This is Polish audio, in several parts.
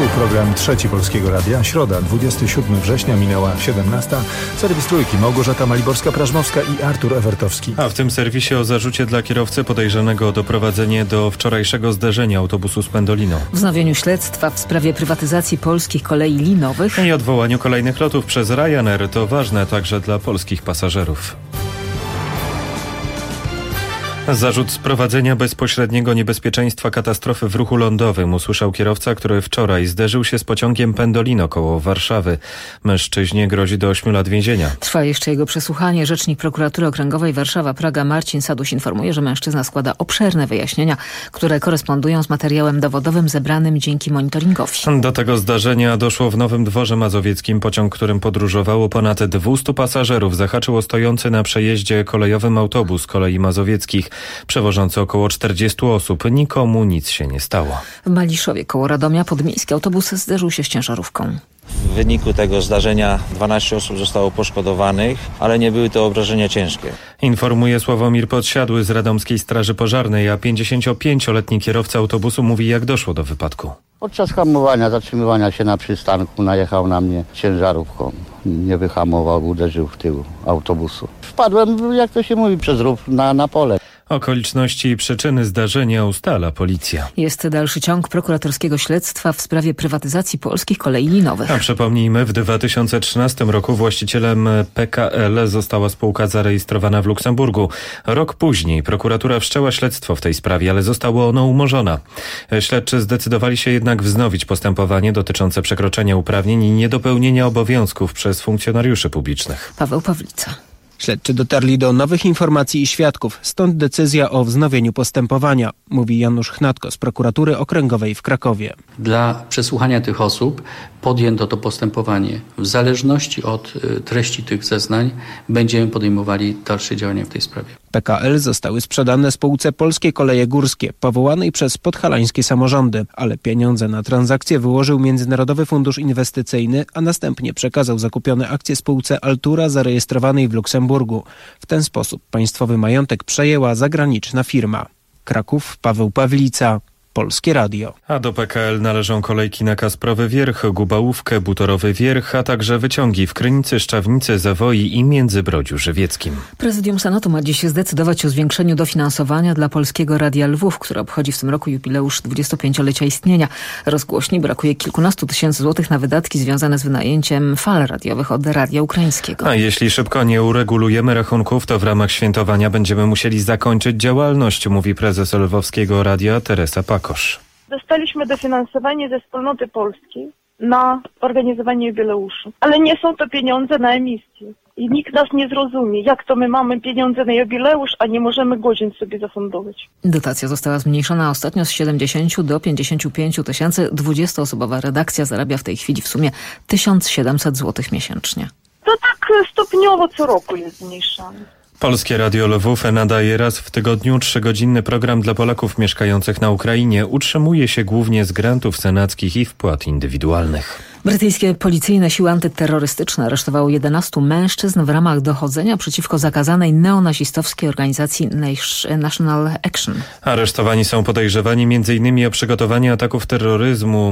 program Trzeci Polskiego Radia. Środa, 27 września, minęła 17. Serwis Trójki, Małgorzata Maliborska-Prażmowska i Artur Ewertowski. A w tym serwisie o zarzucie dla kierowcy podejrzanego o doprowadzenie do wczorajszego zderzenia autobusu z Pendolino. Wznowieniu śledztwa w sprawie prywatyzacji polskich kolei linowych i odwołaniu kolejnych lotów przez Ryanair. To ważne także dla polskich pasażerów. Zarzut sprowadzenia bezpośredniego niebezpieczeństwa katastrofy w ruchu lądowym usłyszał kierowca, który wczoraj zderzył się z pociągiem Pendolino koło Warszawy. Mężczyźnie grozi do 8 lat więzienia. Trwa jeszcze jego przesłuchanie. Rzecznik Prokuratury Okręgowej Warszawa-Praga Marcin Saduś informuje, że mężczyzna składa obszerne wyjaśnienia, które korespondują z materiałem dowodowym zebranym dzięki monitoringowi. Do tego zdarzenia doszło w Nowym Dworze Mazowieckim. Pociąg, którym podróżowało ponad 200 pasażerów, zahaczył o stojący na przejeździe kolejowym autobus Kolei Mazowieckich, przewożący około 40 osób. Nikomu nic się nie stało. W Maliszowie koło Radomia podmiejski autobus zderzył się z ciężarówką. W wyniku tego zdarzenia 12 osób zostało poszkodowanych, ale nie były to obrażenia ciężkie. Informuje Sławomir Podsiadły z Radomskiej Straży Pożarnej, a 55-letni kierowca autobusu mówi, jak doszło do wypadku. Podczas hamowania, zatrzymywania się na przystanku najechał na mnie ciężarówką. Nie wyhamował, uderzył w tył autobusu. Wpadłem, jak to się mówi, przez rów na pole. Okoliczności i przyczyny zdarzenia ustala policja. Jest dalszy ciąg prokuratorskiego śledztwa w sprawie prywatyzacji polskich kolei linowych. A przypomnijmy, w 2013 roku właścicielem PKL została spółka zarejestrowana w Luksemburgu. Rok później prokuratura wszczęła śledztwo w tej sprawie, ale zostało ono umorzone. Śledczy zdecydowali się jednak wznowić postępowanie dotyczące przekroczenia uprawnień i niedopełnienia obowiązków przez funkcjonariuszy publicznych. Paweł Pawlica. Śledczy dotarli do nowych informacji i świadków, stąd decyzja o wznowieniu postępowania, mówi Janusz Chnatko z Prokuratury Okręgowej w Krakowie. Dla przesłuchania tych osób podjęto to postępowanie. W zależności od treści tych zeznań będziemy podejmowali dalsze działania w tej sprawie. PKL zostały sprzedane spółce Polskie Koleje Górskie, powołanej przez podhalańskie samorządy, ale pieniądze na transakcję wyłożył Międzynarodowy Fundusz Inwestycyjny, a następnie przekazał zakupione akcje spółce Altura zarejestrowanej w Luksemburgu. W ten sposób państwowy majątek przejęła zagraniczna firma. Kraków, Paweł Pawlica, Polskie Radio. A do PKL należą kolejki na Kasprowy Wierch, Gubałówkę, Butorowy Wierch, a także wyciągi w Krynicy, Szczawnicy, Zawoi i Międzybrodziu Żywieckim. Prezydium Senatu ma dziś zdecydować o zwiększeniu dofinansowania dla Polskiego Radia Lwów, które obchodzi w tym roku jubileusz 25-lecia istnienia. Rozgłośni brakuje kilkunastu tysięcy złotych na wydatki związane z wynajęciem fal radiowych od Radia Ukraińskiego. A jeśli szybko nie uregulujemy rachunków, to w ramach świętowania będziemy musieli zakończyć działalność, mówi prezes Lwowskiego Radia Teresa Pak. Dostaliśmy dofinansowanie ze Wspólnoty Polskiej na organizowanie jubileuszu, ale nie są to pieniądze na emisję. I nikt nas nie zrozumie, jak to my mamy pieniądze na jubileusz, a nie możemy godzin sobie zafundować. Dotacja została zmniejszona ostatnio z 70 do 55 tysięcy. 20-osobowa redakcja zarabia w tej chwili w sumie 1700 zł miesięcznie. To tak stopniowo co roku jest zmniejszane. Polskie Radio Lwów nadaje raz w tygodniu 3-godzinny program dla Polaków mieszkających na Ukrainie. Utrzymuje się głównie z grantów senackich i wpłat indywidualnych. Brytyjskie policyjne siły antyterrorystyczne aresztowały 11 mężczyzn w ramach dochodzenia przeciwko zakazanej neonazistowskiej organizacji National Action. Aresztowani są podejrzewani m.in. o przygotowanie ataków terroryzmu,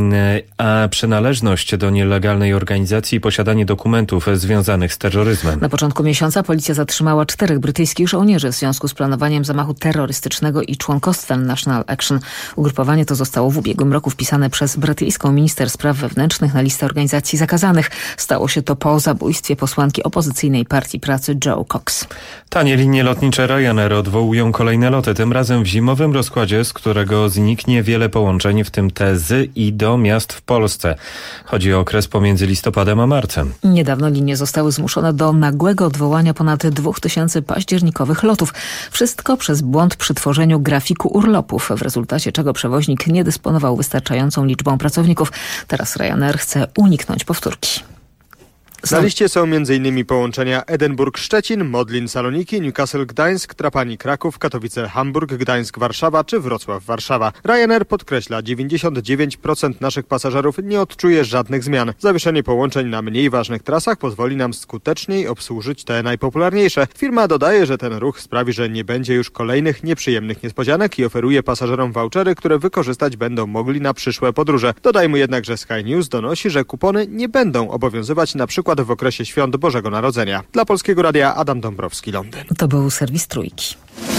a przynależność do nielegalnej organizacji i posiadanie dokumentów związanych z terroryzmem. Na początku miesiąca policja zatrzymała 4 brytyjskich żołnierzy w związku z planowaniem zamachu terrorystycznego i członkostwem National Action. Ugrupowanie to zostało w ubiegłym roku wpisane przez brytyjską minister spraw wewnętrznych na listę organizacji zakazanych. Stało się to po zabójstwie posłanki opozycyjnej Partii Pracy Joe Cox. Tanie linie lotnicze Ryanair odwołują kolejne loty, tym razem w zimowym rozkładzie, z którego zniknie wiele połączeń, w tym te z i do miast w Polsce. Chodzi o okres pomiędzy listopadem a marcem. Niedawno linie zostały zmuszone do nagłego odwołania ponad 2000 październikowych lotów. Wszystko przez błąd przy tworzeniu grafiku urlopów, w rezultacie czego przewoźnik nie dysponował wystarczającą liczbą pracowników. Teraz Ryanair chce uniknąć powtórki. Na liście są m.in. połączenia Edynburg-Szczecin, Modlin-Saloniki, Newcastle-Gdańsk, Trapani-Kraków, Katowice-Hamburg, Gdańsk-Warszawa czy Wrocław-Warszawa. Ryanair podkreśla, 99% naszych pasażerów nie odczuje żadnych zmian. Zawieszenie połączeń na mniej ważnych trasach pozwoli nam skuteczniej obsłużyć te najpopularniejsze. Firma dodaje, że ten ruch sprawi, że nie będzie już kolejnych nieprzyjemnych niespodzianek i oferuje pasażerom vouchery, które wykorzystać będą mogli na przyszłe podróże. Dodajmy jednak, że Sky News donosi, że kupony nie będą obowiązywać na przykład w okresie świąt Bożego Narodzenia. Dla Polskiego Radia Adam Dąbrowski, Londyn. To był serwis Trójki.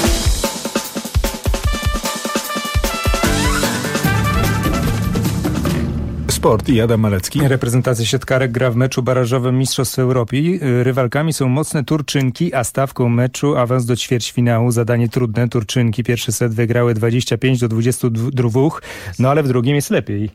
Sport i Adam Malecki. Reprezentacja siatkarek gra w meczu barażowym Mistrzostw Europy. Rywalkami są mocne Turczynki, a stawką meczu awans do ćwierćfinału. Zadanie trudne. Turczynki pierwszy set wygrały 25-22, no ale w drugim jest lepiej.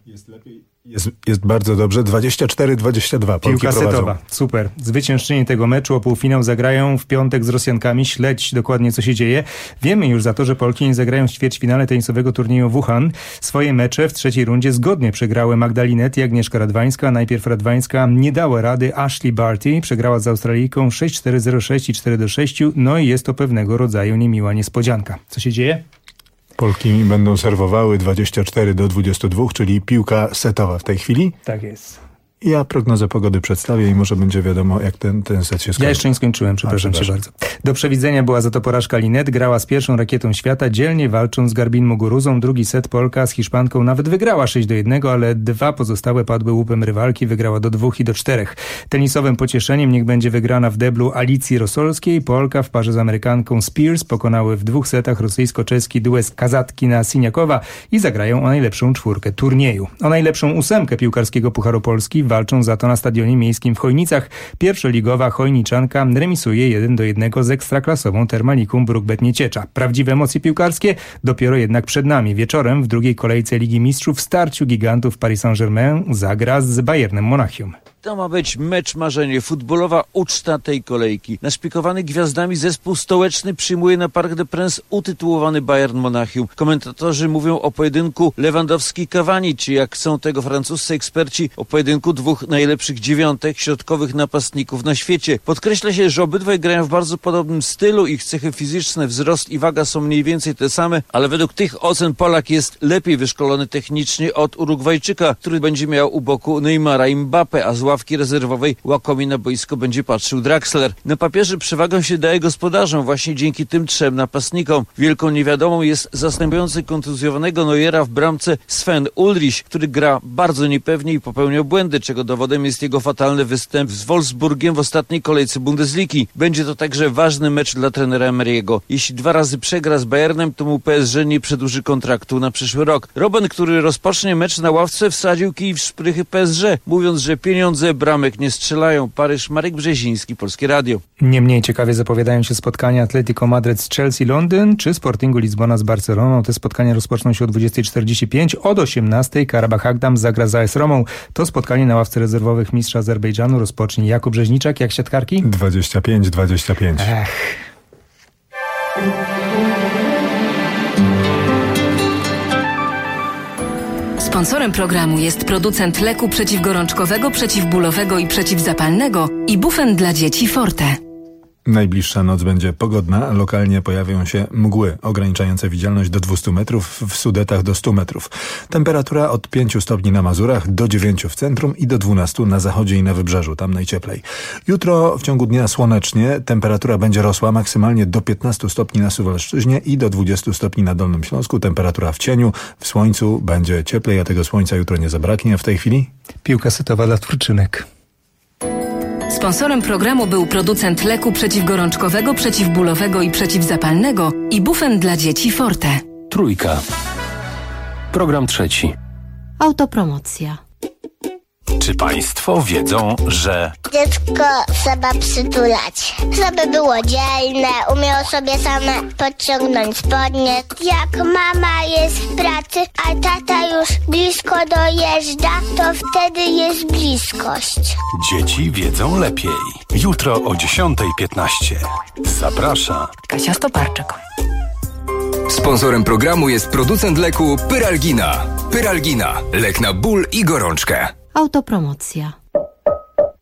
Jest bardzo dobrze. 24-22. Piłka setowa. Super. Zwyciężczyni tego meczu o półfinał zagrają w piątek z Rosjankami. Śledź dokładnie, co się dzieje. Wiemy już za to, że Polki nie zagrają w ćwierćfinale tenisowego turnieju w Wuhan. Swoje mecze w trzeciej rundzie zgodnie przegrały Magdalinet i Agnieszka Radwańska. Najpierw Radwańska nie dała rady Ashley Barty. Przegrała z Australijką 6-4, 0-6 i 4-6. No i jest to pewnego rodzaju niemiła niespodzianka. Co się dzieje? Polki będą serwowały 24-22, czyli piłka setowa w tej chwili. Tak jest. Ja prognozę pogody przedstawię i może będzie wiadomo, jak ten set się skończy. Ja jeszcze nie skończyłem, przepraszam cię bardzo. Do przewidzenia była za to porażka Linet, grała z pierwszą rakietą świata, dzielnie walcząc z Garbin Muguruzą. Drugi set Polka z Hiszpanką nawet wygrała 6-1, ale dwa pozostałe padły łupem rywalki, wygrała do 2 i do 4. Tenisowym pocieszeniem niech będzie wygrana w deblu Alicji Rosolskiej. Polka w parze z Amerykanką Spears pokonały w 2 setach rosyjsko-czeski duet Kazatkina-Siniakowa i zagrają o najlepszą czwórkę turnieju. O najlepszą 8 piłkarskiego Pucharu Polski walczą za to na stadionie miejskim w Chojnicach. Pierwszoligowa Chojniczanka remisuje 1-1 z ekstraklasową Termalikum Bruk-Bet-Nieciecza. Prawdziwe emocje piłkarskie dopiero jednak przed nami. Wieczorem w drugiej kolejce Ligi Mistrzów w starciu gigantów Paris Saint-Germain zagra z Bayernem Monachium. To ma być mecz marzenie, futbolowa uczta tej kolejki. Naszpikowany gwiazdami zespół stołeczny przyjmuje na Parc des Princes utytułowany Bayern Monachium. Komentatorzy mówią o pojedynku Lewandowski-Cavani, czy jak są tego francuscy eksperci, o pojedynku dwóch najlepszych dziewiątek środkowych napastników na świecie. Podkreśla się, że obydwaj grają w bardzo podobnym stylu, ich cechy fizyczne, wzrost i waga są mniej więcej te same, ale według tych ocen Polak jest lepiej wyszkolony technicznie od Urugwajczyka, który będzie miał u boku Neymara i Mbappe, a z ławki rezerwowej łakomie na boisko będzie patrzył Draxler. Na papierze przewagą się daje gospodarzom właśnie dzięki tym trzem napastnikom. Wielką niewiadomą jest zastępujący kontuzjowanego Neuera w bramce Sven Ulrich, który gra bardzo niepewnie i popełniał błędy, czego dowodem jest jego fatalny występ z Wolfsburgiem w ostatniej kolejce Bundesligi. Będzie to także ważny mecz dla trenera Emery'ego. Jeśli 2 razy przegra z Bayernem, to mu PSG nie przedłuży kontraktu na przyszły rok. Robben, który rozpocznie mecz na ławce, wsadził kij w szprychy PSG, mówiąc, że pieniądze bramek nie strzelają. Paryż, Marek Brzeziński, Polskie Radio. Nie mniej ciekawie zapowiadają się spotkania Atletico Madryt z Chelsea Londyn czy Sportingu Lizbona z Barceloną. Te spotkania rozpoczną się o 20:45. Od 18:00 Karabach Agdam zagra z AS Romą. To spotkanie na ławce rezerwowych mistrza Azerbejdżanu rozpocznie Jakub Rzeźniczak. Jak siatkarki? 25-25. Sponsorem programu jest producent leku przeciwgorączkowego, przeciwbólowego i przeciwzapalnego Ibufen dla dzieci Forte. Najbliższa noc będzie pogodna. Lokalnie pojawią się mgły ograniczające widzialność do 200 metrów, w Sudetach do 100 metrów. Temperatura od 5 stopni na Mazurach do 9 w centrum i do 12 na zachodzie i na wybrzeżu, tam najcieplej. Jutro w ciągu dnia słonecznie, temperatura będzie rosła maksymalnie do 15 stopni na Suwalszczyźnie i do 20 stopni na Dolnym Śląsku. Temperatura w cieniu, w słońcu będzie cieplej, a tego słońca jutro nie zabraknie. W tej chwili piłka setowa dla Turczynek. Sponsorem programu był producent leku przeciwgorączkowego, przeciwbólowego i przeciwzapalnego Ibufen dla dzieci Forte. Trójka. Program trzeci. Autopromocja. Czy państwo wiedzą, że dziecko trzeba przytulać, żeby było dzielne, umiało sobie same podciągnąć spodnie. Jak mama jest w pracy, a tata już blisko dojeżdża, to wtedy jest bliskość. dzieci wiedzą lepiej? Jutro o 10:15. Zaprasza Kasia Stoparczyk. Sponsorem programu jest producent leku Pyralgina. Pyralgina. Lek na ból i gorączkę. Autopromocja.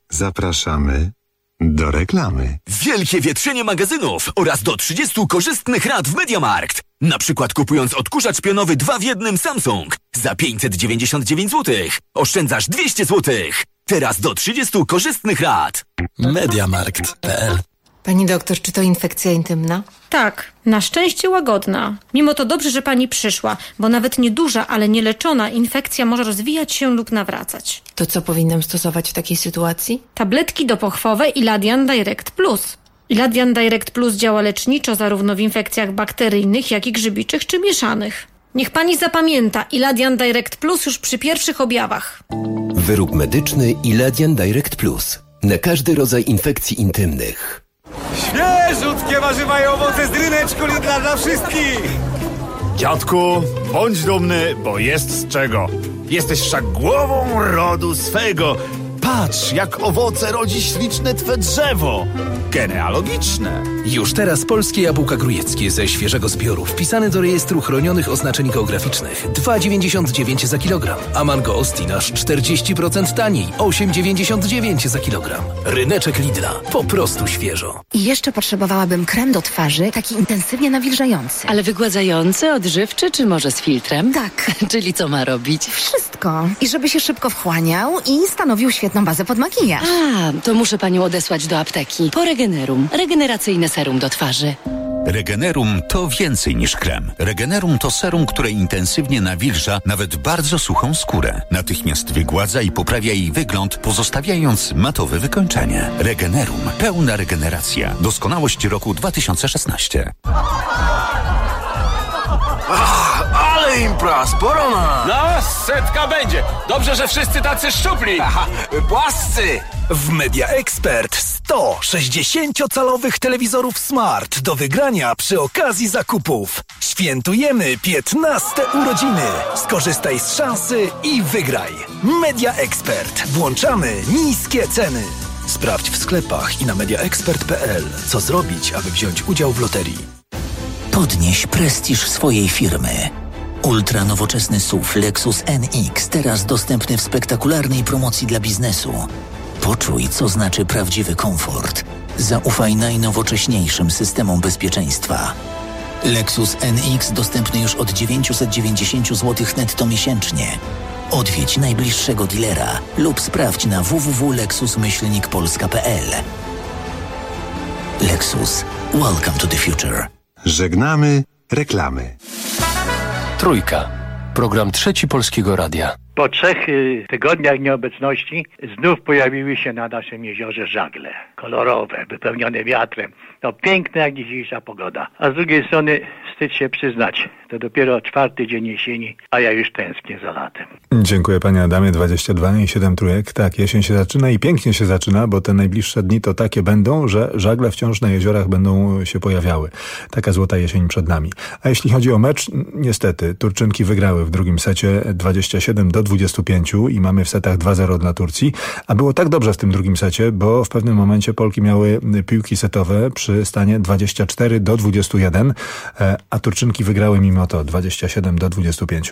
Zapraszamy do reklamy. Wielkie wietrzenie magazynów oraz do 30 korzystnych rat w MediaMarkt. Na przykład kupując odkurzacz pionowy 2 w 1 Samsung za 599 zł. Oszczędzasz 200 zł. Teraz do 30 korzystnych rat. MediaMarkt.pl. Pani doktor, czy to infekcja intymna? Tak, na szczęście łagodna. Mimo to dobrze, że pani przyszła, bo nawet nieduża, ale nieleczona infekcja może rozwijać się lub nawracać. To co powinnam stosować w takiej sytuacji? Tabletki dopochwowe Iladian Direct Plus. Iladian Direct Plus działa leczniczo zarówno w infekcjach bakteryjnych, jak i grzybiczych czy mieszanych. Niech pani zapamięta Iladian Direct Plus już przy pierwszych objawach. Wyrób medyczny Iladian Direct Plus. Na każdy rodzaj infekcji intymnych. Świeżutkie warzywa i owoce z ryneczku Lidla dla wszystkich! Dziadku, bądź dumny, bo jest z czego. Jesteś wszak głową rodu swego. Patrz, jak owoce rodzi śliczne twe drzewo. Genealogiczne. Już teraz polskie jabłka grujeckie ze świeżego zbioru wpisane do rejestru chronionych oznaczeń geograficznych. 2,99 za kilogram. A mango Ostin aż 40% taniej. 8,99 za kilogram. Ryneczek Lidla. Po prostu świeżo. I jeszcze potrzebowałabym krem do twarzy, taki intensywnie nawilżający. Ale wygładzający, odżywczy czy może z filtrem? Tak. Czyli co ma robić? Wszystko. I żeby się szybko wchłaniał i stanowił świetną bazę pod makijaż. A, to muszę panią odesłać do apteki. Po Regenerum. Regeneracyjne serum do twarzy. Regenerum to więcej niż krem. Regenerum to serum, które intensywnie nawilża nawet bardzo suchą skórę. Natychmiast wygładza i poprawia jej wygląd, pozostawiając matowe wykończenie. Regenerum. Pełna regeneracja. Doskonałość roku 2016. Ale impra, sporo na... No, setka będzie. Dobrze, że wszyscy tacy szczupli. Aha, płascy. W Media Expert 100 60-calowych telewizorów smart do wygrania przy okazji zakupów. Świętujemy 15 urodziny. Skorzystaj z szansy i wygraj. Media Expert. Włączamy niskie ceny. Sprawdź w sklepach i na mediaexpert.pl, co zrobić, aby wziąć udział w loterii. Podnieś prestiż swojej firmy. Ultra nowoczesny SUV Lexus NX, teraz dostępny w spektakularnej promocji dla biznesu. Poczuj, co znaczy prawdziwy komfort. Zaufaj najnowocześniejszym systemom bezpieczeństwa. Lexus NX dostępny już od 990 zł netto miesięcznie. Odwiedź najbliższego dealera lub sprawdź na www.lexus-polska.pl. Lexus. Welcome to the future. Żegnamy reklamy. Trójka. Program Trzeci Polskiego Radia. Po 3 tygodniach nieobecności znów pojawiły się na naszym jeziorze żagle. Kolorowe, wypełnione wiatrem. No piękne jak dzisiejsza pogoda. A z drugiej strony wstyd się przyznać. To dopiero 4. dzień jesieni, a ja już tęsknię za latem. Dziękuję panie Adamie. 22 i 7 trójek. Tak, jesień się zaczyna i pięknie się zaczyna, bo te najbliższe dni to takie będą, że żagle wciąż na jeziorach będą się pojawiały. Taka złota jesień przed nami. A jeśli chodzi o mecz, niestety Turczynki wygrały w drugim secie 27-25 i mamy w setach 2-0 dla Turcji. A było tak dobrze w tym drugim secie, bo w pewnym momencie Polki miały piłki setowe przy stanie 24-21, a Turczynki wygrały mimo to 27-25.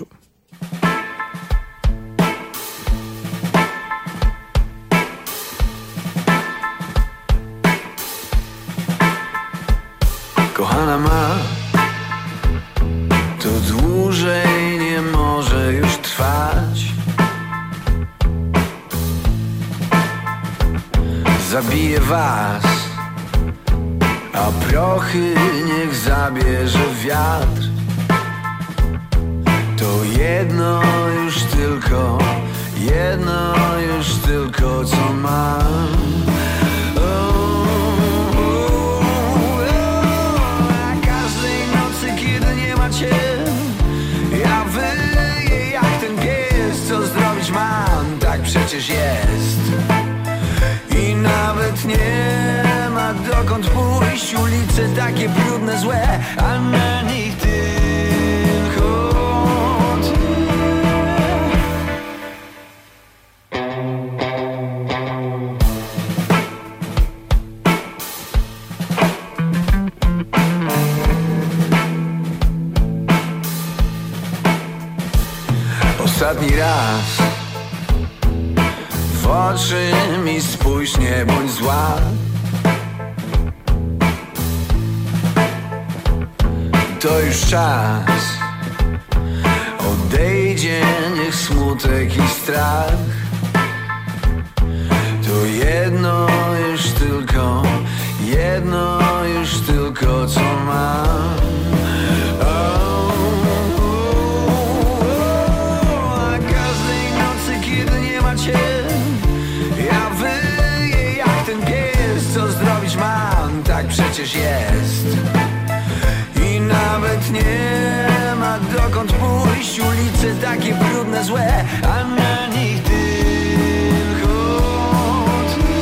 Kochana ma, to dłużej nie może już trwać. Zabije was, a prochy niech zabierze wiatr. To jedno już tylko co mam. A każdej nocy, kiedy nie ma cię, ja wyję jak ten pies. Co zrobić mam, tak przecież jest. I nawet nie ma dokąd pójść. Ulice takie brudne, złe, a na nich tylko ty. Ostatni raz w oczy mi spójrz, nie bądź zła. To już czas, odejdzie niech smutek i strach. To jedno już tylko co mam. A każdej nocy, kiedy nie ma cię, ja wyję jak ten pies. Co zrobić mam, tak przecież jest. I nawet nie ma dokąd pójść. Ulice takie brudne, złe, a na nich tylko ty.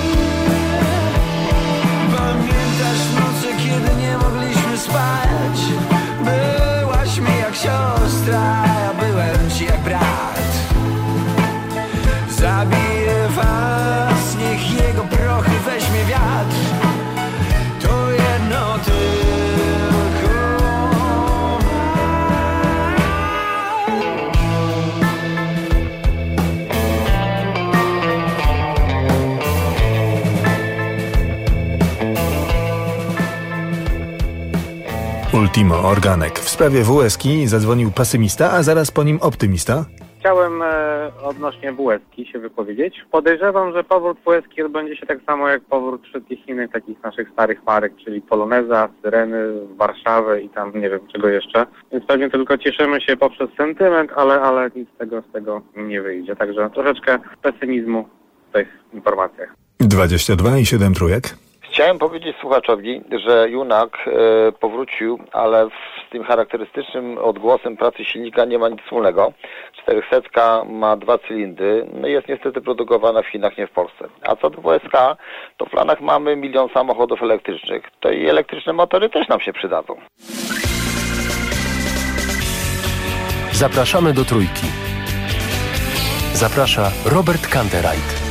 Pamiętasz noce, kiedy nie mogliśmy spać? Byłaś mi jak siostra, ja byłem ci jak brat. Zabiję was, niech jego prochy weźmie wiatr. To jedno tylko Ultimo, Organek. W sprawie WSki zadzwonił pesymista, a zaraz po nim optymista. Chciałem odnośnie WSki się wypowiedzieć. Podejrzewam, że powrót WSki odbędzie się tak samo jak powrót wszystkich innych takich naszych starych marek, czyli Poloneza, Syreny, Warszawy i tam nie wiem czego jeszcze. Więc pewnie tylko cieszymy się poprzez sentyment, ale nic z tego nie wyjdzie. Także troszeczkę pesymizmu w tych informacjach. 22 i 7 trójek. Chciałem powiedzieć słuchaczowi, że Junak powrócił, ale z tym charakterystycznym odgłosem pracy silnika nie ma nic wspólnego. 400 ma 2 cylindry, no jest niestety produkowana w Chinach, nie w Polsce. A co do WSK, to w planach mamy 1 milion samochodów elektrycznych. To i elektryczne motory też nam się przydadzą. Zapraszamy do Trójki. Zaprasza Robert Kantereit.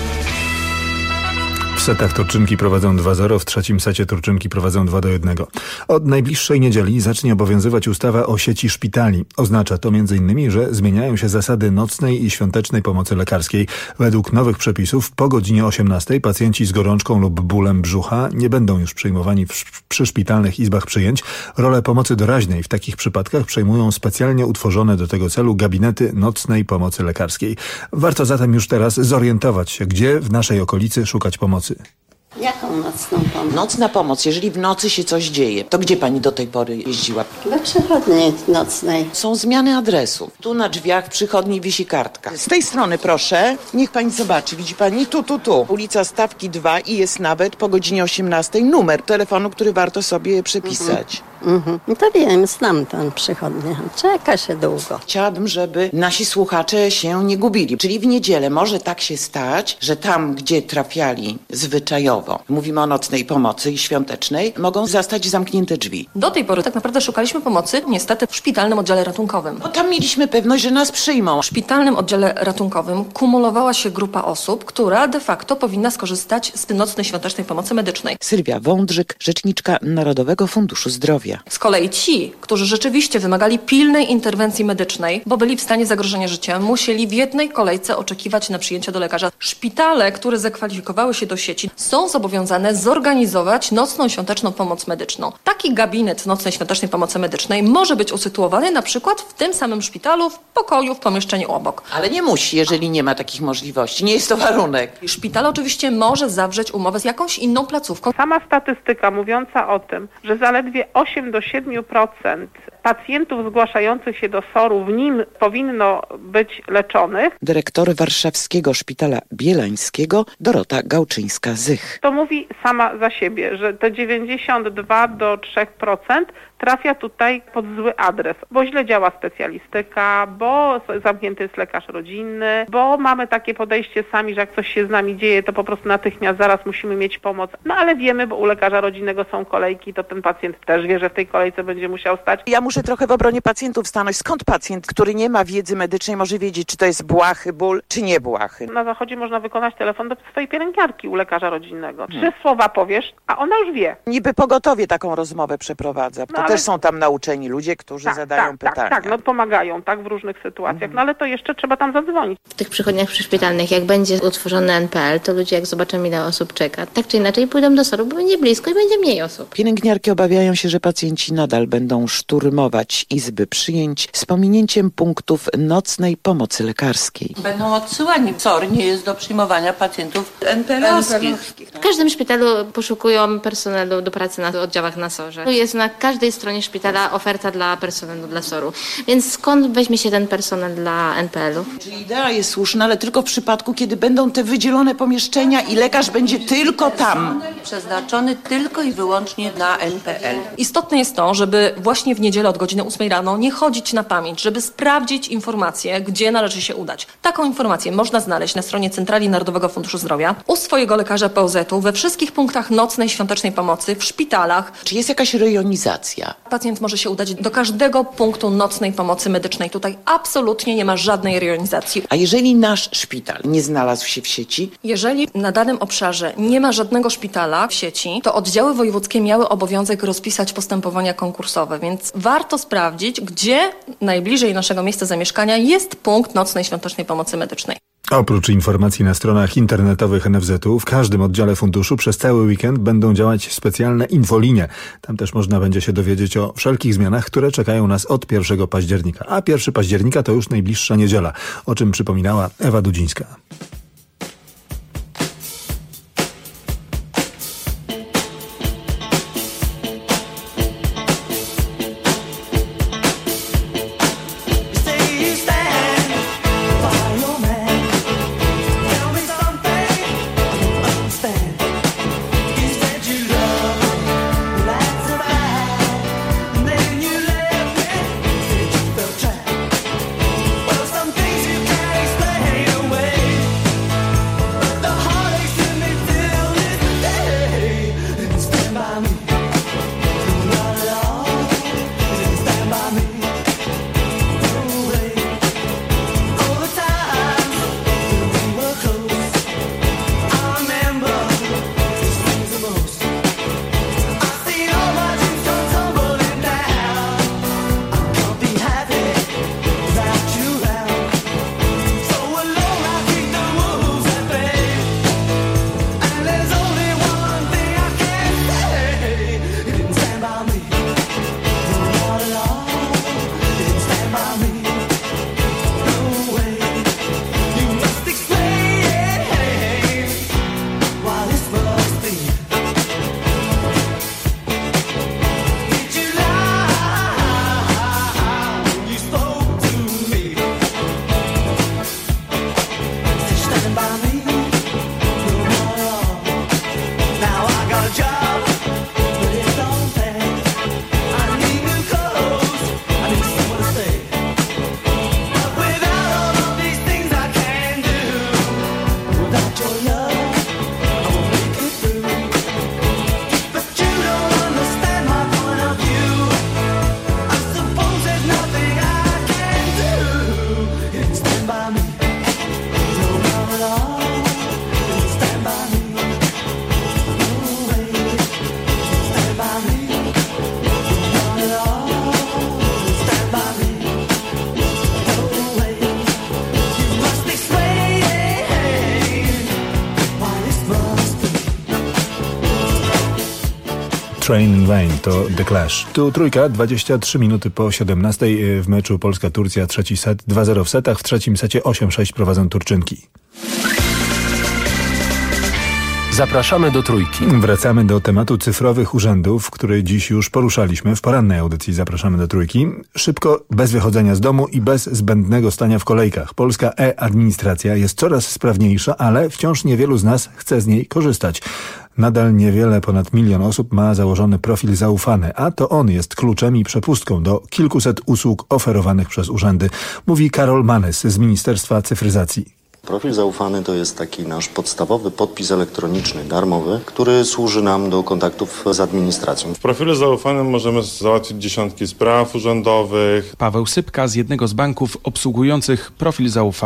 W setach Turczynki prowadzą 2-0, w trzecim secie Turczynki prowadzą 2-1. Od najbliższej niedzieli zacznie obowiązywać ustawa o sieci szpitali. Oznacza to m.in., że zmieniają się zasady nocnej i świątecznej pomocy lekarskiej. Według nowych przepisów po godzinie 18 pacjenci z gorączką lub bólem brzucha nie będą już przyjmowani w przyszpitalnych izbach przyjęć. Rolę pomocy doraźnej w takich przypadkach przejmują specjalnie utworzone do tego celu gabinety nocnej pomocy lekarskiej. Warto zatem już teraz zorientować się, gdzie w naszej okolicy szukać pomocy. Jaką nocną pomoc? Nocna pomoc. Jeżeli w nocy się coś dzieje, to gdzie pani do tej pory jeździła? Do przychodni nocnej. Są zmiany adresów. Tu na drzwiach przychodni wisi kartka. Z tej strony proszę. Niech pani zobaczy. Widzi pani? Tu. Ulica Stawki 2 i jest nawet po godzinie 18 numer telefonu, który warto sobie przepisać. No to wiem, znam tę przychodnię. Czeka się długo. Chciałabym, żeby nasi słuchacze się nie gubili. Czyli w niedzielę może tak się stać, że tam, gdzie trafiali zwyczajowo, mówimy o nocnej pomocy i świątecznej, mogą zastać zamknięte drzwi. Do tej pory tak naprawdę szukaliśmy pomocy niestety w szpitalnym oddziale ratunkowym. Bo tam mieliśmy pewność, że nas przyjmą. W szpitalnym oddziale ratunkowym kumulowała się grupa osób, która de facto powinna skorzystać z nocnej świątecznej pomocy medycznej. Sylwia Wądrzyk, rzeczniczka Narodowego Funduszu Zdrowia. Z kolei ci, którzy rzeczywiście wymagali pilnej interwencji medycznej, bo byli w stanie zagrożenia życia, musieli w jednej kolejce oczekiwać na przyjęcie do lekarza. Szpitale, które zakwalifikowały się do sieci, są zobowiązane zorganizować nocną świąteczną pomoc medyczną. Taki gabinet nocnej świątecznej pomocy medycznej może być usytuowany na przykład w tym samym szpitalu, w pokoju, w pomieszczeniu obok. Ale nie musi, jeżeli nie ma takich możliwości. Nie jest to warunek. Szpital oczywiście może zawrzeć umowę z jakąś inną placówką. Sama statystyka mówiąca o tym, że zaledwie 8-7% pacjentów zgłaszających się do SOR-u w nim powinno być leczonych. Dyrektor Warszawskiego Szpitala Bielańskiego Dorota Gałczyńska-Zych. To mówi sama za siebie, że te 92-3% trafia tutaj pod zły adres, bo źle działa specjalistyka, bo zamknięty jest lekarz rodzinny, bo mamy takie podejście sami, że jak coś się z nami dzieje, to po prostu natychmiast zaraz musimy mieć pomoc. No ale wiemy, bo u lekarza rodzinnego są kolejki, to ten pacjent też wie, że w tej kolejce będzie musiał stać. Ja muszę trochę w obronie pacjentów stanąć. Skąd pacjent, który nie ma wiedzy medycznej, może wiedzieć, czy to jest błahy ból, czy nie błahy? Na zachodzie można wykonać telefon do swojej pielęgniarki u lekarza rodzinnego. 3 słowa powiesz, a ona już wie. Niby pogotowie taką rozmowę przeprowadza. To też są tam nauczeni ludzie, którzy zadają pytania. Tak, no pomagają, w różnych sytuacjach, no ale to jeszcze trzeba tam zadzwonić. W tych przychodniach przyszpitalnych, jak będzie utworzony NPL, to ludzie jak zobaczą, ile osób czeka, tak czy inaczej pójdą do SOR-u, bo będzie blisko i będzie mniej osób. Pielęgniarki obawiają się, że pacjenci nadal będą szturmować izby przyjęć z pominięciem punktów nocnej pomocy lekarskiej. Będą odsyłani. SOR nie jest do przyjmowania pacjentów NPL-owskich. W każdym szpitalu poszukują personelu do pracy na oddziałach na SOR-ze. Jest na każdej stronie szpitala oferta dla personelu dla SOR-u. Więc skąd weźmie się ten personel dla NPL-u? Czyli idea jest słuszna, ale tylko w przypadku, kiedy będą te wydzielone pomieszczenia i lekarz będzie tylko tam. Przeznaczony tylko i wyłącznie na NPL. Istotne jest to, żeby właśnie w niedzielę od godziny 8 rano nie chodzić na pamięć, żeby sprawdzić informację, gdzie należy się udać. Taką informację można znaleźć na stronie Centrali Narodowego Funduszu Zdrowia, u swojego lekarza POZ-u, we wszystkich punktach nocnej świątecznej pomocy, w szpitalach. Czy jest jakaś rejonizacja? Pacjent może się udać do każdego punktu nocnej pomocy medycznej. Tutaj absolutnie nie ma żadnej rejonizacji. A jeżeli nasz szpital nie znalazł się w sieci? Jeżeli na danym obszarze nie ma żadnego szpitala w sieci, to oddziały wojewódzkie miały obowiązek rozpisać postępowania konkursowe, więc warto sprawdzić, gdzie najbliżej naszego miejsca zamieszkania jest punkt nocnej świątecznej pomocy medycznej. Oprócz informacji na stronach internetowych NFZ-u, w każdym oddziale funduszu przez cały weekend będą działać specjalne infolinie. Tam też można będzie się dowiedzieć o wszelkich zmianach, które czekają nas od 1 października. A 1 października to już najbliższa niedziela, o czym przypominała Ewa Dudzińska. Train in Vain to The Clash. Tu trójka, 23 minuty po 17 w meczu Polska-Turcja, trzeci set 2-0 w setach, w trzecim secie 8-6 prowadzą Turczynki. Zapraszamy do trójki. Wracamy do tematu cyfrowych urzędów, który dziś już poruszaliśmy w porannej audycji. Zapraszamy do trójki. Szybko, bez wychodzenia z domu i bez zbędnego stania w kolejkach. Polska e-administracja jest coraz sprawniejsza, ale wciąż niewielu z nas chce z niej korzystać. Nadal niewiele ponad 1 milion osób ma założony profil zaufany, a to on jest kluczem i przepustką do kilkuset usług oferowanych przez urzędy, mówi Karol Manys z Ministerstwa Cyfryzacji. Profil zaufany to jest taki nasz podstawowy podpis elektroniczny, darmowy, który służy nam do kontaktów z administracją. W profilu zaufanym możemy załatwić dziesiątki spraw urzędowych. Paweł Sypka z jednego z banków obsługujących profil zaufany.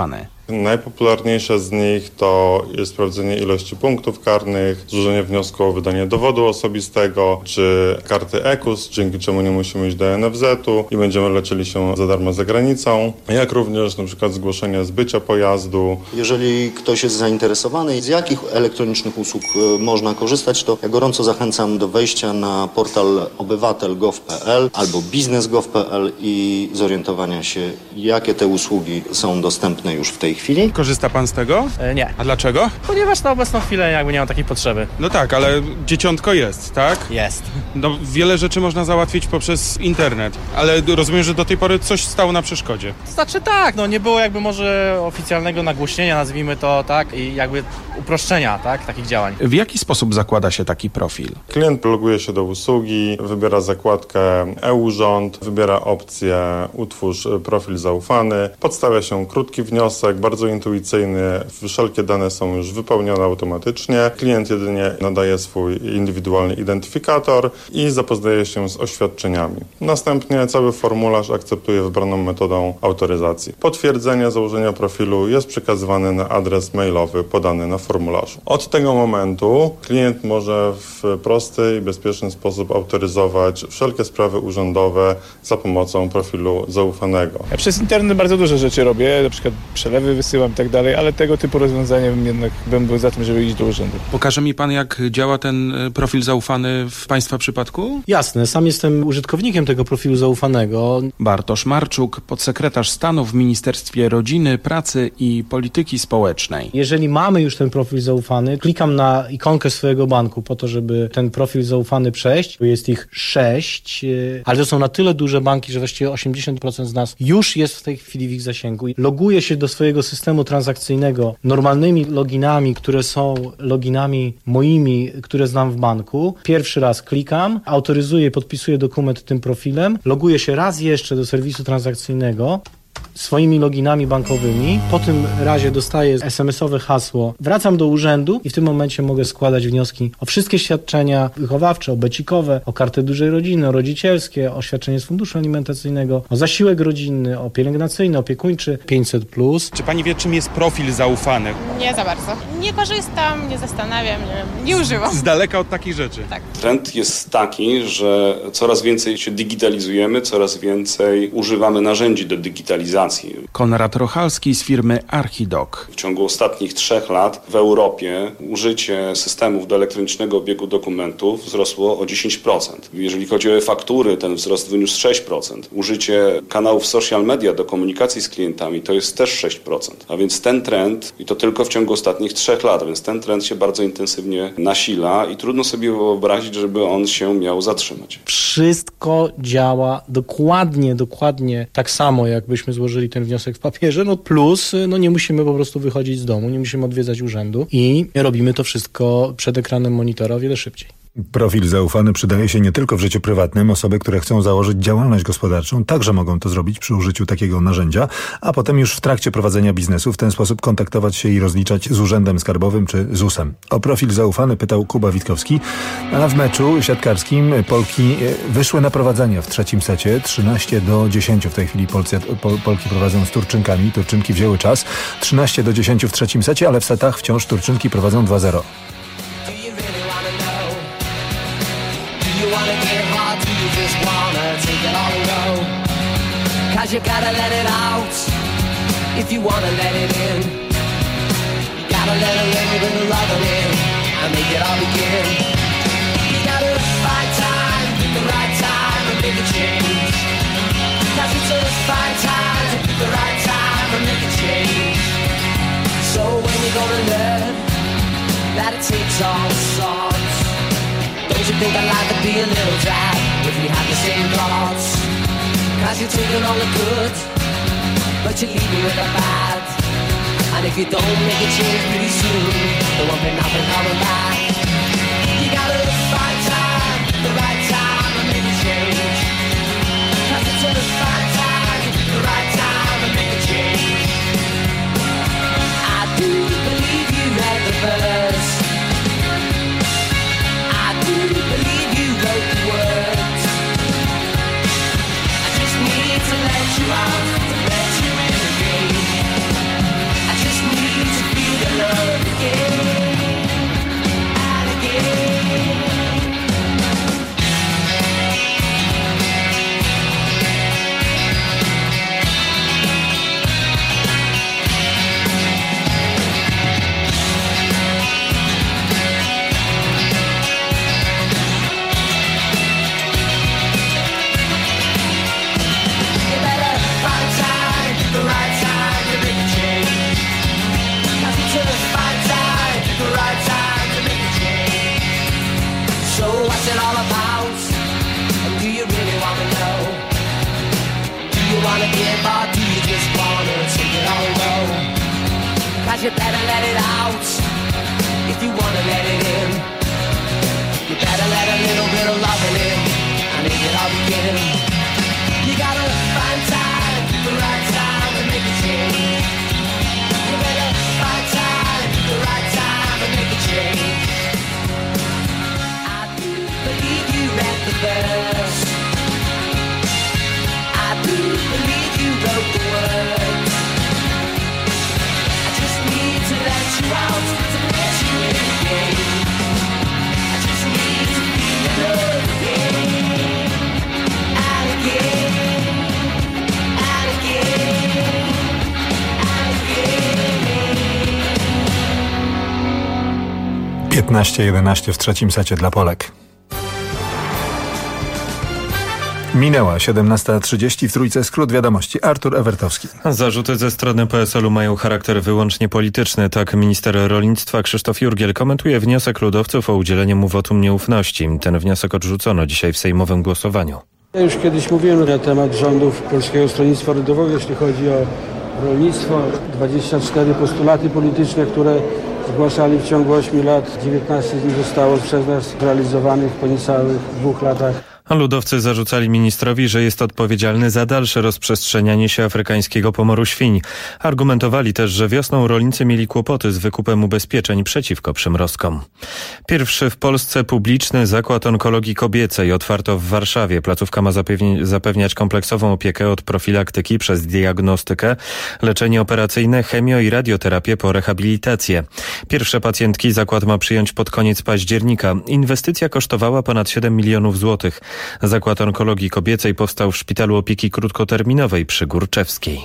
Najpopularniejsze z nich to jest sprawdzenie ilości punktów karnych, złożenie wniosku o wydanie dowodu osobistego, czy karty EKUS, dzięki czemu nie musimy iść do NFZ-u i będziemy leczyli się za darmo za granicą, jak również na przykład zgłoszenie zbycia pojazdu. Jeżeli ktoś jest zainteresowany, z jakich elektronicznych usług można korzystać, to ja gorąco zachęcam do wejścia na portal obywatel.gov.pl albo biznes.gov.pl i zorientowania się, jakie te usługi są dostępne już w tej chwili. Korzysta pan z tego? Nie. A dlaczego? Ponieważ na obecną chwilę jakby nie mam takiej potrzeby. No tak, ale dzieciątko jest, tak? Jest. No, wiele rzeczy można załatwić poprzez internet, ale rozumiem, że do tej pory coś stało na przeszkodzie. Znaczy tak, no nie było jakby może oficjalnego nagłośnienia, nazwijmy to tak, i jakby uproszczenia, tak, takich działań. W jaki sposób zakłada się taki profil? Klient loguje się do usługi, wybiera zakładkę e-Urząd, wybiera opcję utwórz profil zaufany, podstawia się krótki wniosek, bardzo intuicyjny, wszelkie dane są już wypełnione automatycznie, klient jedynie nadaje swój indywidualny identyfikator i zapoznaje się z oświadczeniami. Następnie cały formularz akceptuje wybraną metodą autoryzacji. Potwierdzenie założenia profilu jest przekazywane na adres mailowy podany na formularzu. Od tego momentu klient może w prosty i bezpieczny sposób autoryzować wszelkie sprawy urzędowe za pomocą profilu zaufanego. Ja przez internet bardzo dużo rzeczy robię, na przykład przelewy wysyłam i tak dalej, ale tego typu rozwiązanie bym był za tym, żeby iść do urzędu. Pokaże mi pan, jak działa ten profil zaufany w państwa przypadku? Jasne, sam jestem użytkownikiem tego profilu zaufanego. Bartosz Marczuk, podsekretarz stanu w Ministerstwie Rodziny, Pracy i Polityki Społecznej. Jeżeli mamy już ten profil zaufany, klikam na ikonkę swojego banku po to, żeby ten profil zaufany przejść. Jest ich 6, ale to są na tyle duże banki, że właściwie 80% z nas już jest w tej chwili w ich zasięgu. Loguję się do swojego systemu transakcyjnego normalnymi loginami, które są loginami moimi, które znam w banku. Pierwszy raz klikam, autoryzuję i podpisuję dokument tym profilem, loguję się raz jeszcze do serwisu transakcyjnego swoimi loginami bankowymi. Po tym razie dostaję SMS-owe hasło. Wracam do urzędu i w tym momencie mogę składać wnioski o wszystkie świadczenia wychowawcze, o becikowe, o kartę dużej rodziny, o rodzicielskie, o świadczenie z funduszu alimentacyjnego, o zasiłek rodzinny, o pielęgnacyjny, opiekuńczy, 500+. Czy pani wie, czym jest profil zaufany? Nie za bardzo. Nie korzystam, nie zastanawiam, nie używam. Z daleka od takich rzeczy. Tak. Trend jest taki, że coraz więcej się digitalizujemy, coraz więcej używamy narzędzi do digitalizacji. Konrad Rochalski z firmy Archidoc. W ciągu ostatnich 3 lat w Europie użycie systemów do elektronicznego obiegu dokumentów wzrosło o 10%. Jeżeli chodzi o faktury, ten wzrost wyniósł 6%. Użycie kanałów social media do komunikacji z klientami to jest też 6%. A więc ten trend, i to tylko w ciągu ostatnich 3 lat, więc ten trend się bardzo intensywnie nasila i trudno sobie wyobrazić, żeby on się miał zatrzymać. Wszystko działa dokładnie tak samo, jakbyśmy złożyli ten wniosek w papierze, no plus nie musimy po prostu wychodzić z domu, nie musimy odwiedzać urzędu i robimy to wszystko przed ekranem monitora o wiele szybciej. Profil zaufany przydaje się nie tylko w życiu prywatnym. Osoby, które chcą założyć działalność gospodarczą, także mogą to zrobić przy użyciu takiego narzędzia, a potem już w trakcie prowadzenia biznesu w ten sposób kontaktować się i rozliczać z Urzędem Skarbowym czy ZUS-em. O profil zaufany pytał Kuba Witkowski, a w meczu siatkarskim Polki wyszły na prowadzenie w trzecim secie 13-10. W tej chwili Polki prowadzą z Turczynkami. Turczynki wzięły czas. 13-10 w trzecim secie, ale w setach wciąż Turczynki prowadzą 2-0. Cause you gotta let it out if you wanna let it in. You gotta let a little bit of love in and make it all begin. You gotta find time, pick the right time and make a change. Cause it's a fine time to pick the right time and make a change. So when you're gonna learn that it takes all sorts, don't you think that life would be a little drab if we had the same thoughts? Cause you're taking all the good, but you're leaving with the bad. And if you don't make a change pretty soon, there won't be nothing coming back. You gotta find time, the right time and make a change. Cause it's a fine time, the right time and make a change. I do believe you read the verse. I do believe you wrote the words. To let you out, to let you in again. I Sometimes you better let it out if you wanna let it in. You better let a little bit of loving in and make it all begin. You gotta find time, the right time to make a change. You better find time, the right time to make a change. I do believe you read the verse. I do believe you wrote the words. I just need to let you out, to let you in again. I just need to feel your love again. And again. And again. And again. 15-11 w trzecim secie dla Polek. Minęła 17:30 w Trójce. Skrót wiadomości. Artur Ewertowski. Zarzuty ze strony PSL-u mają charakter wyłącznie polityczny. Tak minister rolnictwa Krzysztof Jurgiel komentuje wniosek ludowców o udzielenie mu wotum nieufności. Ten wniosek odrzucono dzisiaj w sejmowym głosowaniu. Ja już kiedyś mówiłem na temat rządów Polskiego Stronnictwa Ludowego, jeśli chodzi o rolnictwo. 24 postulaty polityczne, które zgłaszali w ciągu 8 lat. 19 z nich zostało przez nas realizowanych po niecałych 2 latach. Ludowcy zarzucali ministrowi, że jest odpowiedzialny za dalsze rozprzestrzenianie się afrykańskiego pomoru świń. Argumentowali też, że wiosną rolnicy mieli kłopoty z wykupem ubezpieczeń przeciwko przymrozkom. Pierwszy w Polsce publiczny zakład onkologii kobiecej otwarto w Warszawie. Placówka ma zapewniać kompleksową opiekę od profilaktyki przez diagnostykę, leczenie operacyjne, chemio i radioterapię po rehabilitację. Pierwsze pacjentki zakład ma przyjąć pod koniec października. Inwestycja kosztowała ponad 7 milionów złotych. Zakład onkologii kobiecej powstał w Szpitalu Opieki Krótkoterminowej przy Górczewskiej.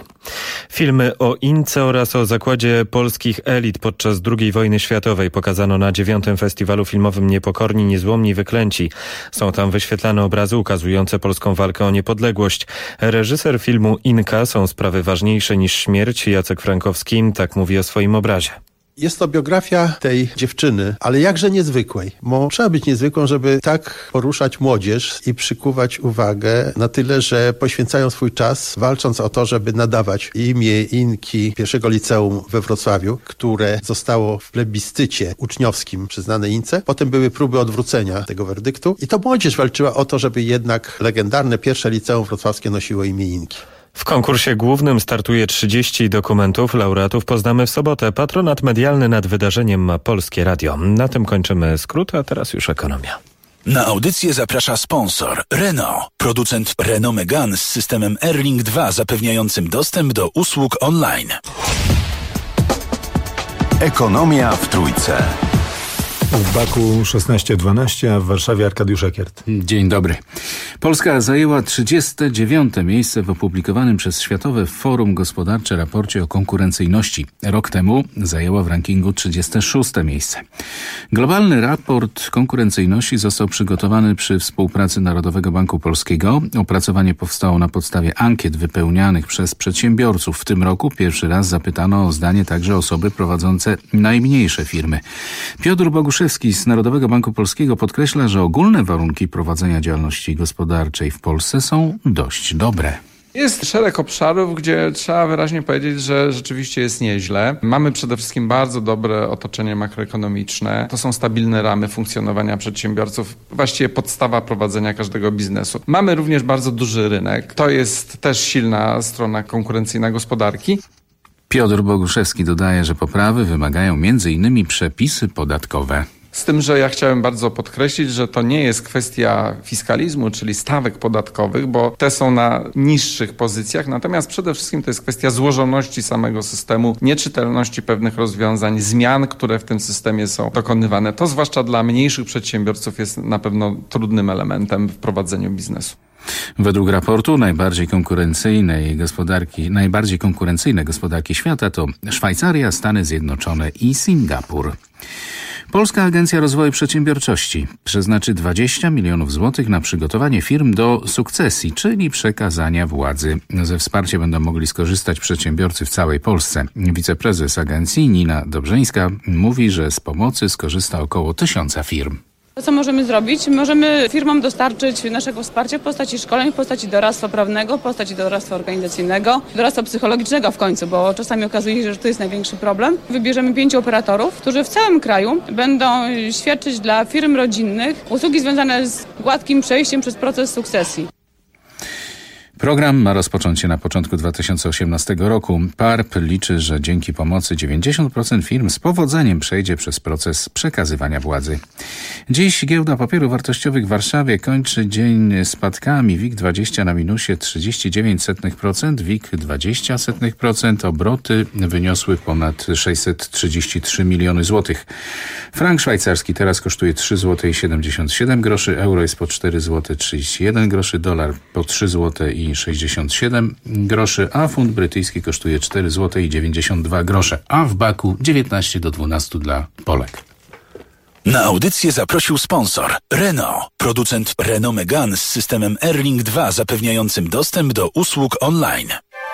Filmy o Ince oraz o zakładzie polskich elit podczas II wojny światowej pokazano na 9. Festiwalu Filmowym Niepokorni, Niezłomni, Wyklęci. Są tam wyświetlane obrazy ukazujące polską walkę o niepodległość. Reżyser filmu Inka Są sprawy ważniejsze niż śmierć. Jacek Frankowski tak mówi o swoim obrazie. Jest to biografia tej dziewczyny, ale jakże niezwykłej. Bo trzeba być niezwykłą, żeby tak poruszać młodzież i przykuwać uwagę na tyle, że poświęcają swój czas walcząc o to, żeby nadawać imię Inki pierwszego liceum we Wrocławiu, które zostało w plebiscycie uczniowskim przyznane Ince. Potem były próby odwrócenia tego werdyktu i to młodzież walczyła o to, żeby jednak legendarne pierwsze liceum wrocławskie nosiło imię Inki. W konkursie głównym startuje 30 dokumentów. Laureatów poznamy w sobotę. Patronat medialny nad wydarzeniem ma Polskie Radio. Na tym kończymy skrót, a teraz już ekonomia. Na audycję zaprasza sponsor Renault, producent Renault Megane z systemem Airlink 2 zapewniającym dostęp do usług online. Ekonomia w Trójce. W Baku 16:12, a w Warszawie Arkadiusz Ekiert. Dzień dobry. Polska zajęła 39. miejsce w opublikowanym przez Światowe Forum Gospodarcze raporcie o konkurencyjności. Rok temu zajęła w rankingu 36. miejsce. Globalny raport konkurencyjności został przygotowany przy współpracy Narodowego Banku Polskiego. Opracowanie powstało na podstawie ankiet wypełnianych przez przedsiębiorców. W tym roku pierwszy raz zapytano o zdanie także osoby prowadzące najmniejsze firmy. Piotr Boguszewski z Narodowego Banku Polskiego podkreśla, że ogólne warunki prowadzenia działalności gospodarczej w Polsce są dość dobre. Jest szereg obszarów, gdzie trzeba wyraźnie powiedzieć, że rzeczywiście jest nieźle. Mamy przede wszystkim bardzo dobre otoczenie makroekonomiczne. To są stabilne ramy funkcjonowania przedsiębiorców, właściwie podstawa prowadzenia każdego biznesu. Mamy również bardzo duży rynek. To jest też silna strona konkurencyjna gospodarki. Piotr Boguszewski dodaje, że poprawy wymagają m.in. przepisy podatkowe. Z tym, że ja chciałem bardzo podkreślić, że to nie jest kwestia fiskalizmu, czyli stawek podatkowych, bo te są na niższych pozycjach, natomiast przede wszystkim to jest kwestia złożoności samego systemu, nieczytelności pewnych rozwiązań, zmian, które w tym systemie są dokonywane. To zwłaszcza dla mniejszych przedsiębiorców jest na pewno trudnym elementem w prowadzeniu biznesu. Według raportu najbardziej konkurencyjne gospodarki świata to Szwajcaria, Stany Zjednoczone i Singapur. Polska Agencja Rozwoju Przedsiębiorczości przeznaczy 20 milionów złotych na przygotowanie firm do sukcesji, czyli przekazania władzy. Ze wsparcia będą mogli skorzystać przedsiębiorcy w całej Polsce. Wiceprezes agencji Nina Dobrzeńska mówi, że z pomocy skorzysta około 1000 firm. Co możemy zrobić? Możemy firmom dostarczyć naszego wsparcia w postaci szkoleń, w postaci doradztwa prawnego, w postaci doradztwa organizacyjnego, doradztwa psychologicznego w końcu, bo czasami okazuje się, że to jest największy problem. Wybierzemy 5 operatorów, którzy w całym kraju będą świadczyć dla firm rodzinnych usługi związane z gładkim przejściem przez proces sukcesji. Program ma rozpocząć się na początku 2018 roku. PARP liczy, że dzięki pomocy 90% firm z powodzeniem przejdzie przez proces przekazywania władzy. Dziś giełda papierów wartościowych w Warszawie kończy dzień spadkami. WIG20 na minusie 39%, WIG 20%. Obroty wyniosły ponad 633 miliony złotych. Frank szwajcarski teraz kosztuje 3,77 zł, euro jest po 4,31 zł, dolar po 3,67 zł, a funt brytyjski kosztuje 4,92 zł, a w Baku 19 do 12 dla Polek. Na audycję zaprosił sponsor Renault, producent Renault Megane z systemem Airlink 2 zapewniającym dostęp do usług online.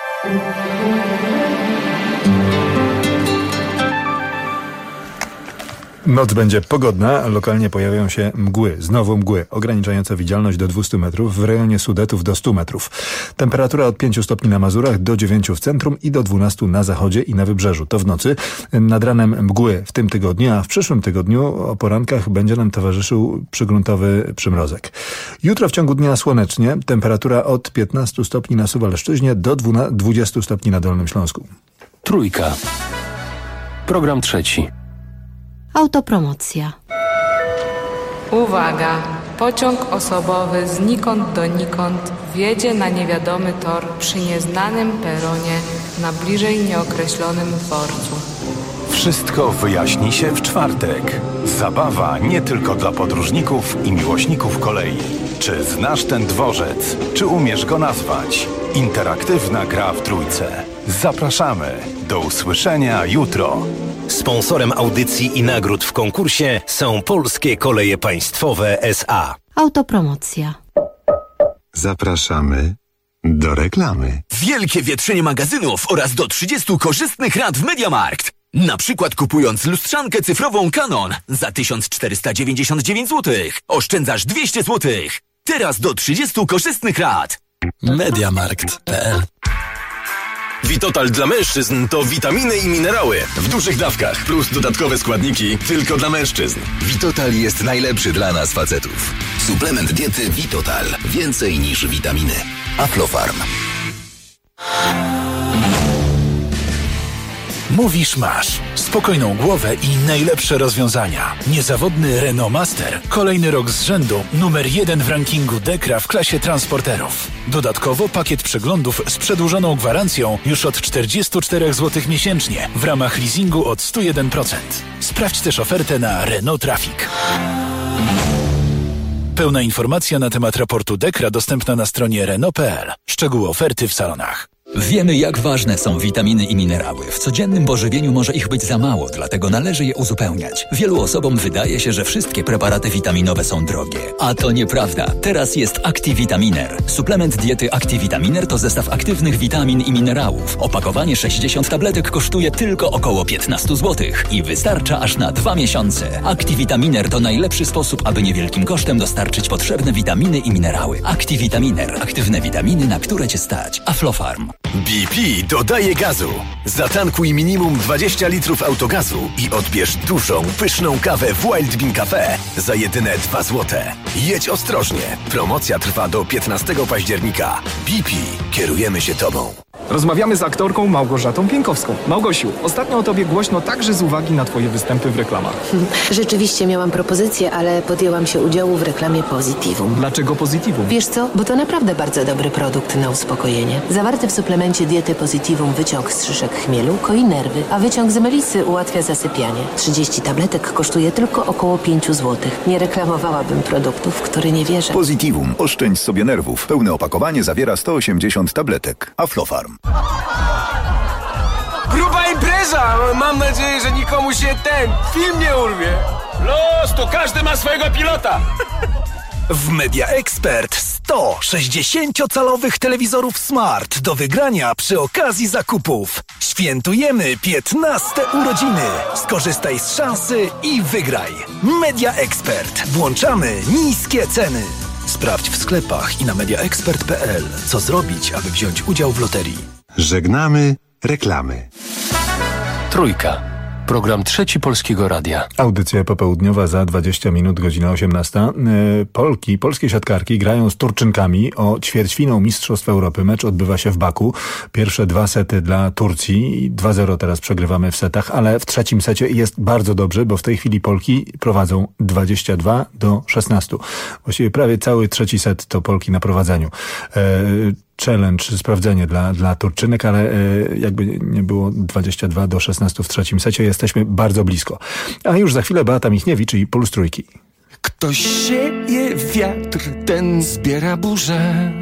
Noc będzie pogodna, lokalnie pojawią się mgły, znowu mgły, ograniczające widzialność do 200 metrów, w rejonie Sudetów do 100 metrów. Temperatura od 5 stopni na Mazurach do 9 w centrum i do 12 na zachodzie i na wybrzeżu. To w nocy. Nad ranem mgły w tym tygodniu, a w przyszłym tygodniu o porankach będzie nam towarzyszył przygruntowy przymrozek. Jutro w ciągu dnia słonecznie, temperatura od 15 stopni na Suwalszczyźnie do 20 stopni na Dolnym Śląsku. Trójka. Program trzeci. Autopromocja. Uwaga! Pociąg osobowy znikąd donikąd wjedzie na niewiadomy tor przy nieznanym peronie na bliżej nieokreślonym dworcu. Wszystko wyjaśni się w czwartek. Zabawa nie tylko dla podróżników i miłośników kolei. Czy znasz ten dworzec? Czy umiesz go nazwać? Interaktywna gra w trójce. Zapraszamy. Do usłyszenia jutro. Sponsorem audycji i nagród w konkursie są Polskie Koleje Państwowe S.A. Autopromocja. Zapraszamy do reklamy. Wielkie wietrzenie magazynów oraz do 30 korzystnych rat w MediaMarkt. Na przykład kupując lustrzankę cyfrową Canon za 1499 zł oszczędzasz 200 zł. Teraz do 30 korzystnych rat. MediaMarkt.pl. Vitotal dla mężczyzn to witaminy i minerały w dużych dawkach plus dodatkowe składniki tylko dla mężczyzn. Vitotal jest najlepszy dla nas facetów. Suplement diety Vitotal. Więcej niż witaminy. Aflofarm. Mówisz masz. Spokojną głowę i najlepsze rozwiązania. Niezawodny Renault Master. Kolejny rok z rzędu numer 1 w rankingu Dekra w klasie transporterów. Dodatkowo pakiet przeglądów z przedłużoną gwarancją już od 44 zł miesięcznie w ramach leasingu od 101%. Sprawdź też ofertę na Renault Traffic. Pełna informacja na temat raportu Dekra dostępna na stronie Renault.pl. Szczegóły oferty w salonach. Wiemy, jak ważne są witaminy i minerały. W codziennym pożywieniu może ich być za mało, dlatego należy je uzupełniać. Wielu osobom wydaje się, że wszystkie preparaty witaminowe są drogie. A to nieprawda. Teraz jest ActiVitaminer. Suplement diety ActiVitaminer to zestaw aktywnych witamin i minerałów. Opakowanie 60 tabletek kosztuje tylko około 15 zł i wystarcza aż na 2 miesiące. ActiVitaminer to najlepszy sposób, aby niewielkim kosztem dostarczyć potrzebne witaminy i minerały. ActiVitaminer. Aktywne witaminy, na które Cię stać. Aflofarm. BP dodaje gazu. Zatankuj minimum 20 litrów autogazu i odbierz dużą, pyszną kawę w Wild Bean Cafe za jedyne 2 złote. Jedź ostrożnie. Promocja trwa do 15 października. BP. Kierujemy się Tobą. Rozmawiamy z aktorką Małgorzatą Pienkowską. Małgosiu, ostatnio o Tobie głośno także z uwagi na Twoje występy w reklamach. Rzeczywiście miałam propozycję, ale podjęłam się udziału w reklamie Positivum. Dlaczego Positivum? Wiesz co? Bo to naprawdę bardzo dobry produkt na uspokojenie. Zawarty w suplemencie diety Positivum wyciąg z szyszek chmielu koi nerwy, a wyciąg z melisy ułatwia zasypianie. 30 tabletek kosztuje tylko około 5 zł. Nie reklamowałabym produktów, w które nie wierzę. Positivum. Oszczędź sobie nerwów. Pełne opakowanie zawiera 180 tabletek. Aflofarm. Gruba impreza! Mam nadzieję, że nikomu się ten film nie urwie. Los, to każdy ma swojego pilota. W Media Expert 100 60-calowych telewizorów Smart do wygrania przy okazji zakupów. Świętujemy 15 urodziny. Skorzystaj z szansy i wygraj. Media Expert. Włączamy niskie ceny. Sprawdź w sklepach i na mediaexpert.pl, co zrobić, aby wziąć udział w loterii. Żegnamy reklamy. Trójka. Program Trzeci Polskiego Radia. Audycja popołudniowa za 20 minut, godzina 18. Polskie siatkarki grają z Turczynkami o ćwierćfinał Mistrzostw Europy. Mecz odbywa się w Baku. Pierwsze 2 sety dla Turcji. 2-0 teraz przegrywamy w setach, ale w trzecim secie jest bardzo dobrze, bo w tej chwili Polki prowadzą 22-16. Właściwie prawie cały trzeci set to Polki na prowadzeniu. Challenge, sprawdzenie dla Turczynek, ale jakby nie było 22-16 w trzecim secie, jesteśmy bardzo blisko. A już za chwilę Beata Michniewicz i Puls Trójki. Ktoś sieje wiatr, ten zbiera burzę.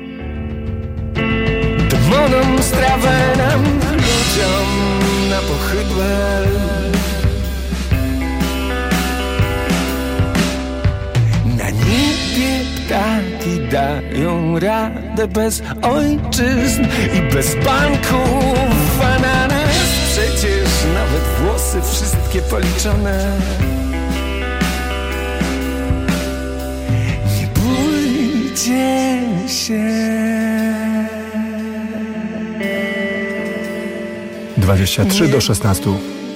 Demonom strawę nam, ludziom na pochybę. Na niebie ptaki dają radę bez ojczyzn i bez banków. A na nas przecież nawet włosy wszystkie policzone. Nie bójcie się. 23-16.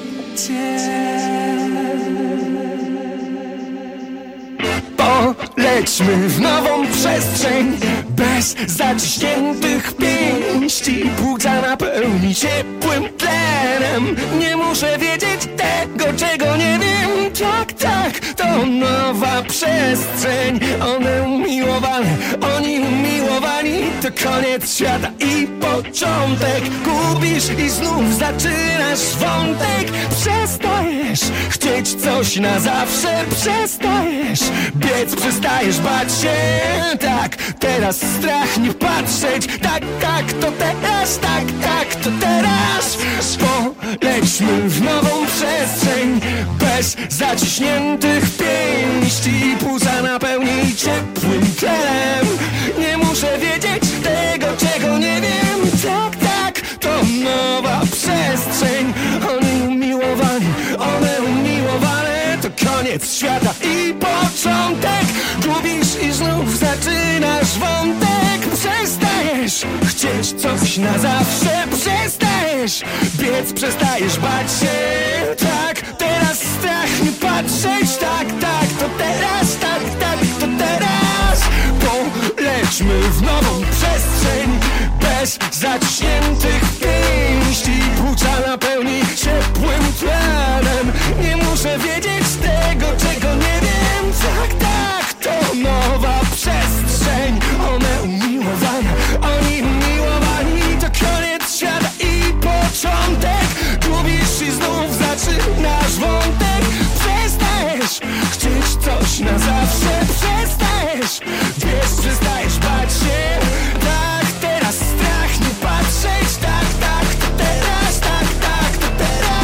Polećmy w nową przestrzeń bez zaciśniętych pięści. Płuca napełni ciepłym tlenem. Nie muszę wiedzieć tego, czego nie wiem. Tak, tak, to nowa przestrzeń. One umiłowane, oni umiłowani. To koniec świata i początek. Gubisz i znów zaczynasz wątek. Przestajesz chcieć coś na zawsze. Przestajesz biec, przestajesz bać się. Tak, teraz strach nie patrzeć. Tak, tak, to teraz. Tak, tak, to teraz. Polećmy w nową przestrzeń bez zaciśniętych pięści. Płuca napełni ciepłym tlenem. Nie muszę wiedzieć tego, czego nie wiem. Tak, tak, to nowa przestrzeń. Oni umiłowani, one umiłowane. To koniec świata i początek. Gubisz i znów zaczynasz wątek. Przestajesz chcieć coś na zawsze. Przestajesz biec, przestajesz bać się. Tak, teraz strach nie patrzeć. Tak, tak, to teraz. Tak, tak, to teraz. Polećmy w nową przestrzeń bez zaciśniętych pięści. Płuca napełni ciepłym tlenem. Nie muszę wiedzieć tego, czego nie wiem. Tak, tak, to nowa przestrzeń. One umiłowane, oni umiłowani. To koniec świata i początek. Gubisz i znów zaczynasz wątek. Przestajesz chcieć coś na zawsze. Przestajesz biec, przestajesz bać się. Tak, teraz strach nie patrzeć. Tak, tak, to teraz. Tak, tak, to teraz.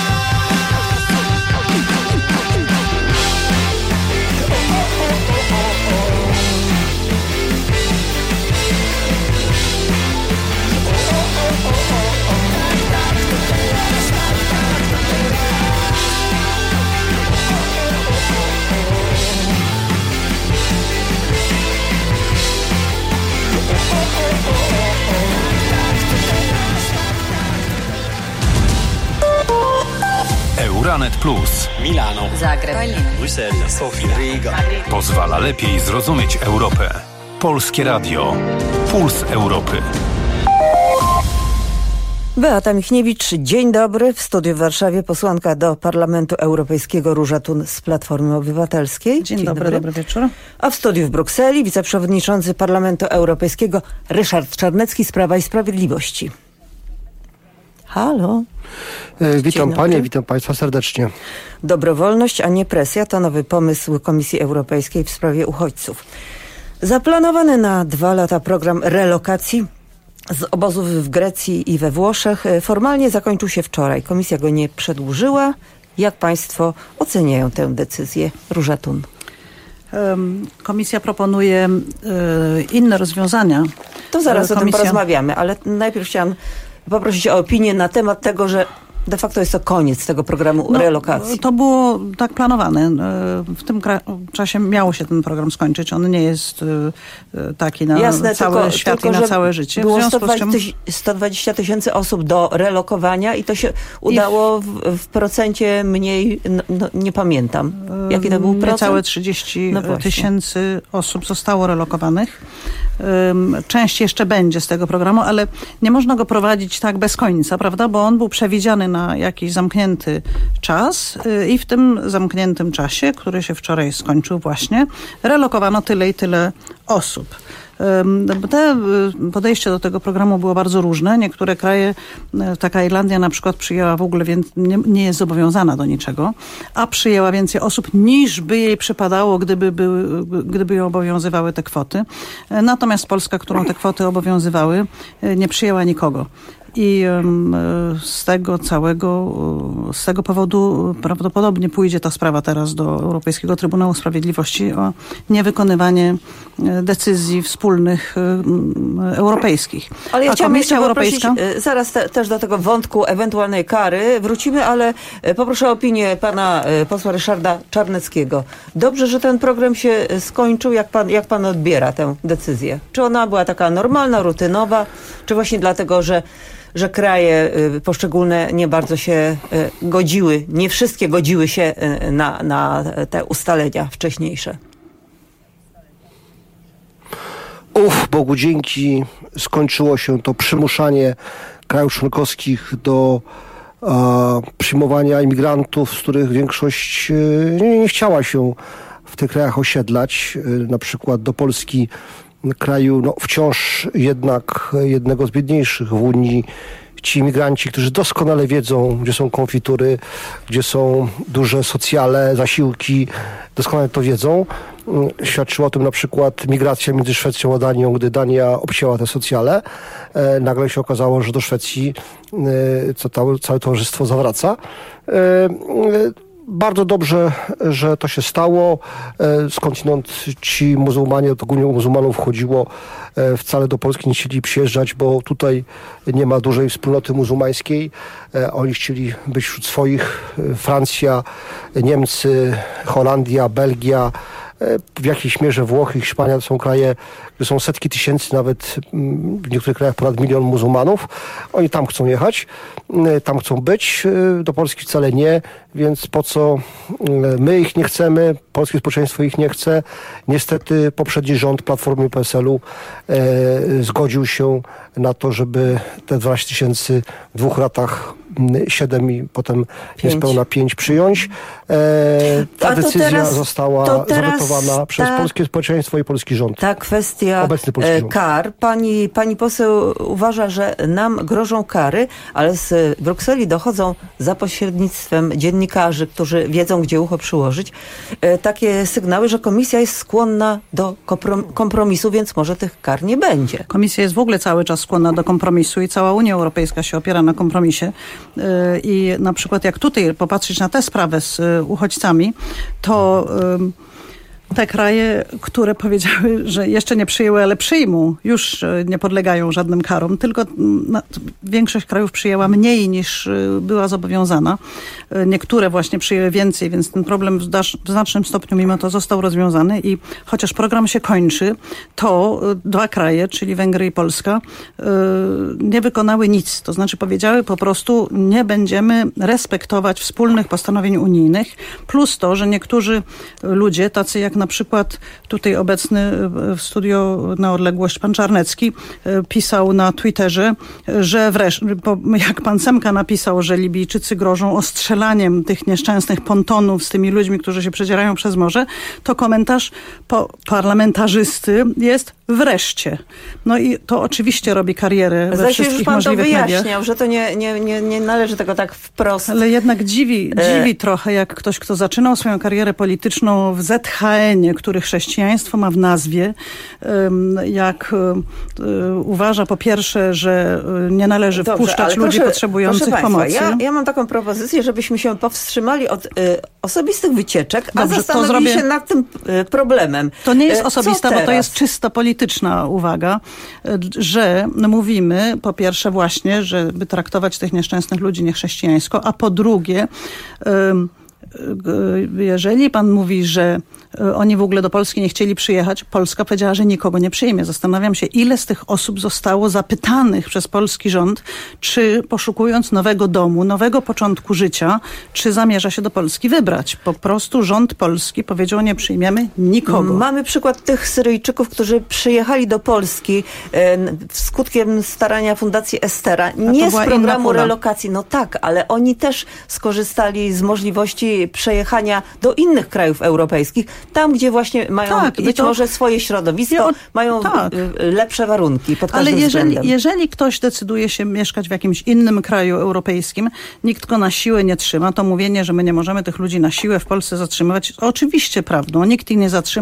Euranet Plus. Milano, Zagreb, Bruksela, Sofia, Riga. Pozwala lepiej zrozumieć Europę. Polskie Radio. Puls Europy. Beata Michniewicz, dzień dobry. W studiu w Warszawie posłanka do Parlamentu Europejskiego Róża Thun z Platformy Obywatelskiej. Dzień dobry, dobry wieczór. A w studiu w Brukseli wiceprzewodniczący Parlamentu Europejskiego Ryszard Czarnecki z Prawa i Sprawiedliwości. Halo. Witam Panie, witam Państwa serdecznie. Dobrowolność, a nie presja to nowy pomysł Komisji Europejskiej w sprawie uchodźców. Zaplanowany na 2 lata program relokacji z obozów w Grecji i we Włoszech formalnie zakończył się wczoraj. Komisja go nie przedłużyła. Jak Państwo oceniają tę decyzję? Róża Thun. Komisja proponuje inne rozwiązania. To zaraz o tym porozmawiamy, ale najpierw chciałam poprosić o opinię na temat tego, że de facto jest to koniec tego programu relokacji. To było tak planowane. W tym czasie miało się ten program skończyć. On nie jest taki na cały świat i na całe życie. Było 120 000 osób do relokowania i to się udało w procencie mniej, nie pamiętam. Jaki to był procent? Niecałe 30 000 osób zostało relokowanych. Część jeszcze będzie z tego programu, ale nie można go prowadzić tak bez końca, prawda? Bo on był przewidziany na jakiś zamknięty czas i w tym zamkniętym czasie, który się wczoraj skończył właśnie, relokowano tyle i tyle osób. Te podejście do tego programu było bardzo różne. Niektóre kraje, taka Irlandia na przykład przyjęła w ogóle, więc nie jest zobowiązana do niczego, a przyjęła więcej osób niż by jej przypadało, gdyby ją obowiązywały te kwoty. Natomiast Polska, którą te kwoty obowiązywały, nie przyjęła nikogo. I z tego powodu prawdopodobnie pójdzie ta sprawa teraz do Europejskiego Trybunału Sprawiedliwości o niewykonywanie decyzji wspólnych europejskich. Ale ja chciałam jeszcze poprosić, zaraz też do tego wątku ewentualnej kary wrócimy, ale poproszę o opinię pana posła Ryszarda Czarneckiego. Dobrze, że ten program się skończył. Jak pan odbiera tę decyzję? Czy ona była taka normalna, rutynowa, czy właśnie dlatego, że kraje poszczególne nie bardzo się godziły, nie wszystkie godziły się na te ustalenia wcześniejsze? Bogu dzięki, skończyło się to przymuszanie krajów członkowskich do przyjmowania imigrantów, z których większość nie chciała się w tych krajach osiedlać. Na przykład do Polski, kraju wciąż jednak jednego z biedniejszych w Unii, ci imigranci, którzy doskonale wiedzą, gdzie są konfitury, gdzie są duże socjale, zasiłki, doskonale to wiedzą. Świadczyła o tym na przykład migracja między Szwecją a Danią, gdy Dania obcięła te socjale. Nagle się okazało, że do Szwecji całe towarzystwo zawraca. Bardzo dobrze, że to się stało. Skądinąd ci muzułmanie, to głównie muzułmanów chodziło, wcale do Polski nie chcieli przyjeżdżać, bo tutaj nie ma dużej wspólnoty muzułmańskiej. Oni chcieli być wśród swoich. Francja, Niemcy, Holandia, Belgia, w jakiejś mierze Włochy, Hiszpania to są kraje, gdzie są setki tysięcy, nawet w niektórych krajach ponad 1 milion muzułmanów. Oni tam chcą jechać, tam chcą być, do Polski wcale nie, więc po co my ich nie chcemy, polskie społeczeństwo ich nie chce. Niestety poprzedni rząd Platformy i PSL-u zgodził się na to, żeby te 12 000 w 2 latach 7 i potem niespełna 5 przyjąć. Ta decyzja została zawetowana przez polskie społeczeństwo i polski rząd. Ta kwestia kar. Pani poseł uważa, że nam grożą kary, ale z Brukseli dochodzą za pośrednictwem dziennikarzy, którzy wiedzą, gdzie ucho przyłożyć, takie sygnały, że komisja jest skłonna do kompromisu, więc może tych kar nie będzie. Komisja jest w ogóle cały czas skłonna do kompromisu i cała Unia Europejska się opiera na kompromisie. I na przykład jak tutaj popatrzeć na tę sprawę z uchodźcami, to te kraje, które powiedziały, że jeszcze nie przyjęły, ale przyjmą, już nie podlegają żadnym karom, tylko większość krajów przyjęła mniej niż była zobowiązana. Niektóre właśnie przyjęły więcej, więc ten problem w znacznym stopniu mimo to został rozwiązany i chociaż program się kończy, to 2 kraje, czyli Węgry i Polska, nie wykonały nic. To znaczy powiedziały po prostu, nie będziemy respektować wspólnych postanowień unijnych, plus to, że niektórzy ludzie, tacy jak na przykład tutaj obecny w studio na odległość pan Czarnecki pisał na Twitterze, że wreszcie, jak pan Semka napisał, że Libijczycy grożą ostrzelaniem tych nieszczęsnych pontonów z tymi ludźmi, którzy się przedzierają przez morze, to komentarz parlamentarzysty jest wreszcie. No i to oczywiście robi karierę we wszystkich możliwych mediach. Już pan to wyjaśniał, że to nie należy tego tak wprost. Ale jednak dziwi trochę, jak ktoś, kto zaczynał swoją karierę polityczną w ZHN plemienie, który chrześcijaństwo ma w nazwie, jak uważa po pierwsze, że nie należy wpuszczać ludzi potrzebujących pomocy. Ja mam taką propozycję, żebyśmy się powstrzymali od osobistych wycieczek, a Dobrze, zastanowili się nad tym problemem. To nie jest osobista, bo to jest czysto polityczna uwaga, że mówimy po pierwsze właśnie, żeby traktować tych nieszczęsnych ludzi niechrześcijańsko, a po drugie, jeżeli pan mówi, że oni w ogóle do Polski nie chcieli przyjechać, Polska powiedziała, że nikogo nie przyjmie. Zastanawiam się, ile z tych osób zostało zapytanych przez polski rząd, czy poszukując nowego domu, nowego początku życia, czy zamierza się do Polski wybrać. Po prostu rząd polski powiedział, nie przyjmiemy nikogo. Mamy przykład tych Syryjczyków, którzy przyjechali do Polski skutkiem starania Fundacji Estera. Nie z programu relokacji, no tak, ale oni też skorzystali z możliwości przejechania do innych krajów europejskich, tam gdzie właśnie mają może swoje środowisko, mają lepsze warunki pod każdym względem. Jeżeli ktoś decyduje się mieszkać w jakimś innym kraju europejskim, nikt go na siłę nie trzyma, to mówienie, że my nie możemy tych ludzi na siłę w Polsce zatrzymywać, oczywiście prawdą. Nikt ich